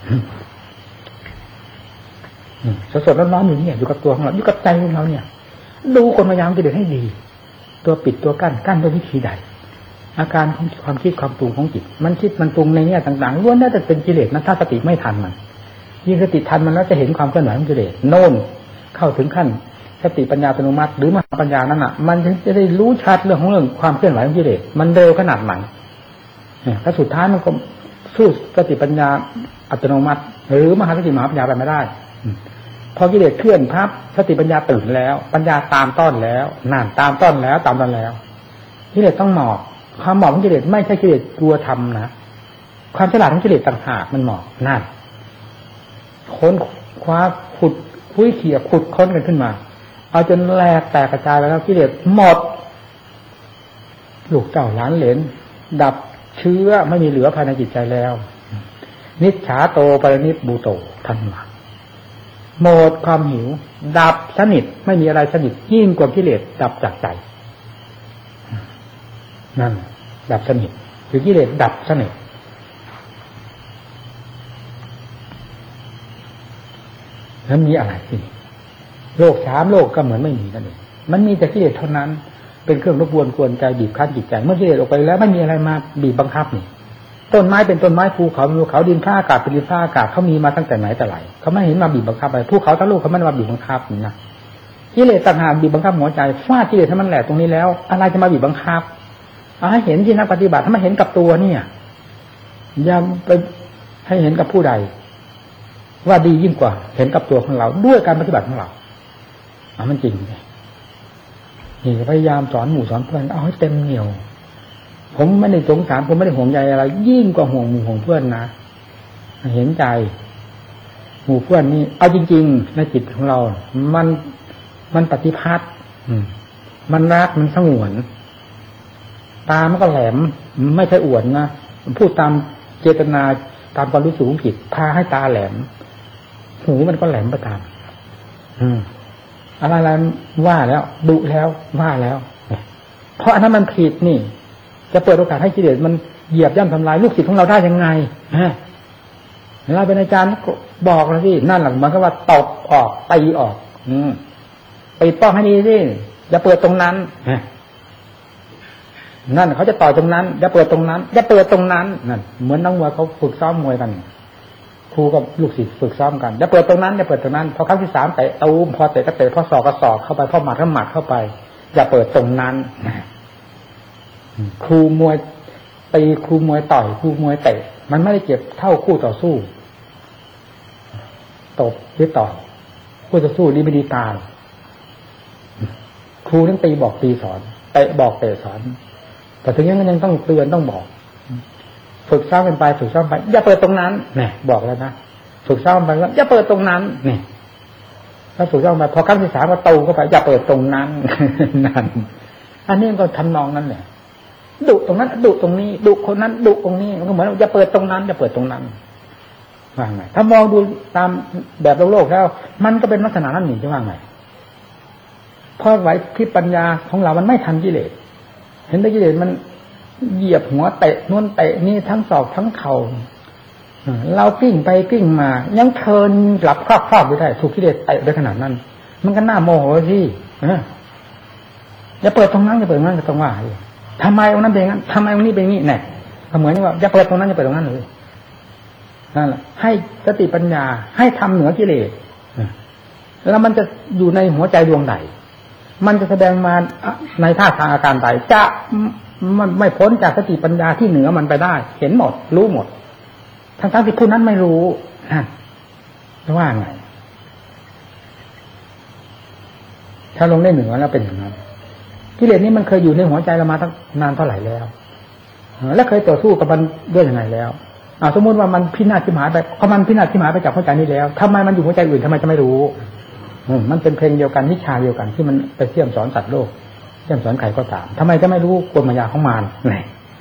สดๆร้อนๆอยู่เนี่ยอยู่กับตัวของเราอยู่กับใจของเราเนี่ยดูคนพยายามกิเลสให้ดีตัวปิดตัวกั้นด้วยวิธีใดอาการของความคิดความปรุงของจิตมันคิดมันปรุงในแง่ต่างๆล้วนแล้วแต่เป็นกิเลสนะถ้าสติไม่ทันมันยิ่งสติทันมันแล้วจะเห็นความเคลื่อนไหวของกิเลสโน่นเข้าถึงขั้นสติปัญญาอัตโนมัติหรือมหาปัญญานั่นน่ะมันจะได้รู้ชัดเรื่องของความเคลื่อนไหวของกิเลสมันเร็วขนาดไหนถ้าสุดท้ายมันก็สู้สติปัญญาอัตโนมัติหรือมหาสติมหาปัญญาไปไม่ได้พอกิเลสเคลื่อนพับสติปัญญาตื่นแล้วปัญญาตามต้อนแล้วนั่นตามต้อนแล้วตามต้อนแล้วกิเลสต้องหมอบความหมอบของกิเลสไม่ใช่กิเลสกลัวทำนะความฉลาดของกิเลสต่างหากมันหมอบนั่นค้นคว้าขุดคุ้ยเขี่ยขุดค้นกันขึ้นมาเอาจนแหลกแตกกระจายไปแล้วกิเลสหมดลูกเจ้าหลานเหลนดับเชื้อไม่มีเหลือภายในจิตใจแล้วนิจฉาโตปรนิพบูโตทันมาหมดความหิวดับสนิทไม่มีอะไรสนิทยิ่งกว่ากิเลสดับจากใจนั่นดับสนิทคือกิเลสดับสนิทแล้วมีอะไรที่โลก3โลกก็เหมือนไม่มีนั่นเองมันมีแต่กิเลสเท่านั้นเป็นเครื่องรบกวนกวนใจบีบคั้นจิตใจเมื่อกิเลสออกไปแล้วไม่มีอะไรมาบีบบังคับนี่ต้นไม้เป็นต้นไม้ภูเขาเป็นภูเขาดินฟ้าอากาศเป็นดินฟ้าอากาศเขามีมาตั้งแต่ไหนแต่ไรเขาไม่เห็นมาบีบบังคับอะไรภูเขาทั้งลูกเขาไม่ได้มาบีบบังคับนี่นะกิเลสต่างหากบีบบังคับหัวใจฟาดกิเลสให้มันแหลกตรงนี้แล้วอะไรจะมาบีบบังคับเอาให้เห็นที่นักปฏิบัติถ้าไม่เห็นกับตัวเนี่ยอย่าไปให้เห็นกับผู้ใดว่าดียิ่งกว่าเห็นกับตัวของเราด้วยการปฏิบัติของเรามันจริงเลยนี่พยายามสอนหมู่สอนเพื่อนเอาให้เต็มเหนี่ยวผมไม่ได้สงสารผมไม่ได้ห่วงใยอะไรยิ่งกว่าห่วงหมู่ห่วงเพื่อนนะเห็นใจหมู่เพื่อนนี่เอาจริงๆในจิตของเรามันปฏิภาณมันรักมันสงวนตามันก็แหลมไม่ใช่อวดนะพูดตามเจตนาตามความรู้สึกของจิตพาให้ตาแหลมหูมันก็แหลมประตามอะไรว่าแล้วดุแล้วว่าแล้วเพราะอันนั้นมันผิดนี่จะเปิดโอกาสให้กิเลสมันเหยียบย่ำทำลายลูกศิษย์ของเราได้ยังไงเราเป็นอาจารย์บอกแล้วสินั่นหลังมันก็ว่าตบออกตีออกไปป้องให้ดีสิอย่าเปิดตรงนั้นนั่นเขาจะต่อยตรงนั้นอย่าเปิดตรงนั้นอย่าเปิดตรงนั้นนั่นเหมือนนักมวยเขาฝึกซ้อมมวยกันครูกับลูกศิษย์ฝึกซ้อมกันอย่าเปิดตรงนั้นอย่าเปิดตรงนั้นพอครั้งที่3เตะตูมพอเตะก็เตะพอศอกก็ศอกเข้าไปพอหมัดก็หมัดเข้าไปอย่าเปิดตรงนั้นครูมวยตีครูมวยต่อยครูมวยเตะมันไม่ได้เจ็บเท่าคู่ต่อสู้ตบหรือต่อยคู่ต่อสู้ดีไม่ดีตายครูต้องตีบอกตีสอนเตะบอกเตะสอนแต่ถึงอย่างนั้นยังต้องเตือนต้องบอกฝึกซ้อมกันไปฝึกซ้อมไปอย่าเปิดตรงนั้นเนี่ยบอกแล้วนะฝึกซ้อมไปแล้วอย่าเปิดตรงนั้นเนี่ยถ้าฝึกซ้อมไปพอครั้งที่3ก็ตูเข้าไปอย่าเปิดตรงนั้นนั่นอันนี้ก็ทำนองนั้นแหละดุตรงนั้นดุตรงนี้ดุคนนั้นดุตรงนี้มันก็เหมือนอย่าเปิดตรงนั้นอย่าเปิดตรงนั้นว่าไงถ้ามองดูตามแบบโลกแล้วมันก็เป็นลักษณะนั้นหนึ่งจะว่าไงเพราะไว้ที่ปัญญาของเรามันไม่ทันกิเลสเห็นได้กิเลสมันเหยียบหัวเตะนวลเตะนี่ทั้งศอกทั้งเข่าเรากิ้งไปกิ้งมายังเทินหลับครอบๆอยู่ได้ถูกกิเลสเตะได้ขนาดนั้นมันก็น่าโมโหสิอย่าเปิดตรงนั้นอย่าเปิดตรงนั้นก็ต้องว่าทำไมตรงนั้นเป็นงั้นทำไมตรงนี้เป็นงี้เนี่ยเหมือนว่าอย่าเปิดตรงนั้นอย่าเปิดตรงนั้นเลยนั่นแหละให้สติปัญญาให้ทำเหนือกิเลสแล้วมันจะอยู่ในหัวใจดวงใดมันจะแสดงมาในท่าทางอาการใดจะมันไม่พ้นจากสติปัญญาที่เหนือมันไปได้เห็นหมดรู้หมดทั้งที่ผู้นั้นไม่รู้จะว่าไงถ้าลงได้เหนือแล้วเป็นอย่างนั้นกิเลสนี้มันเคยอยู่ในหัวใจเรามาตั้งนานเท่าไหร่แล้วและเคยต่อสู้กับมันด้วยยังไงแล้วสมมติว่ามันพินาศชิบหายไปพอมันพินาศชิบหายไปจากหัวใจนี้แล้วทำไมมันอยู่หัวใจอื่นทำไมจะไม่รู้มันเป็นเพลงเดียวกันวิชาเดียวกันที่มันไปเสี่ยมสอนสัตว์โลกเสี่ยมสอนใครก็ตามทำไมจะไม่รู้กลมายาของมารไหน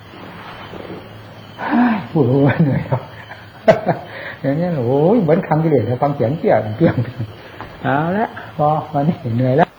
พูดรู้ว่าเหนื่อยครับอย่างนี้โอ้ยเหมือนคำกิเลสฟังเสียงเกี่ยงเอาละพอวันนี้เหนื่อยแล้ว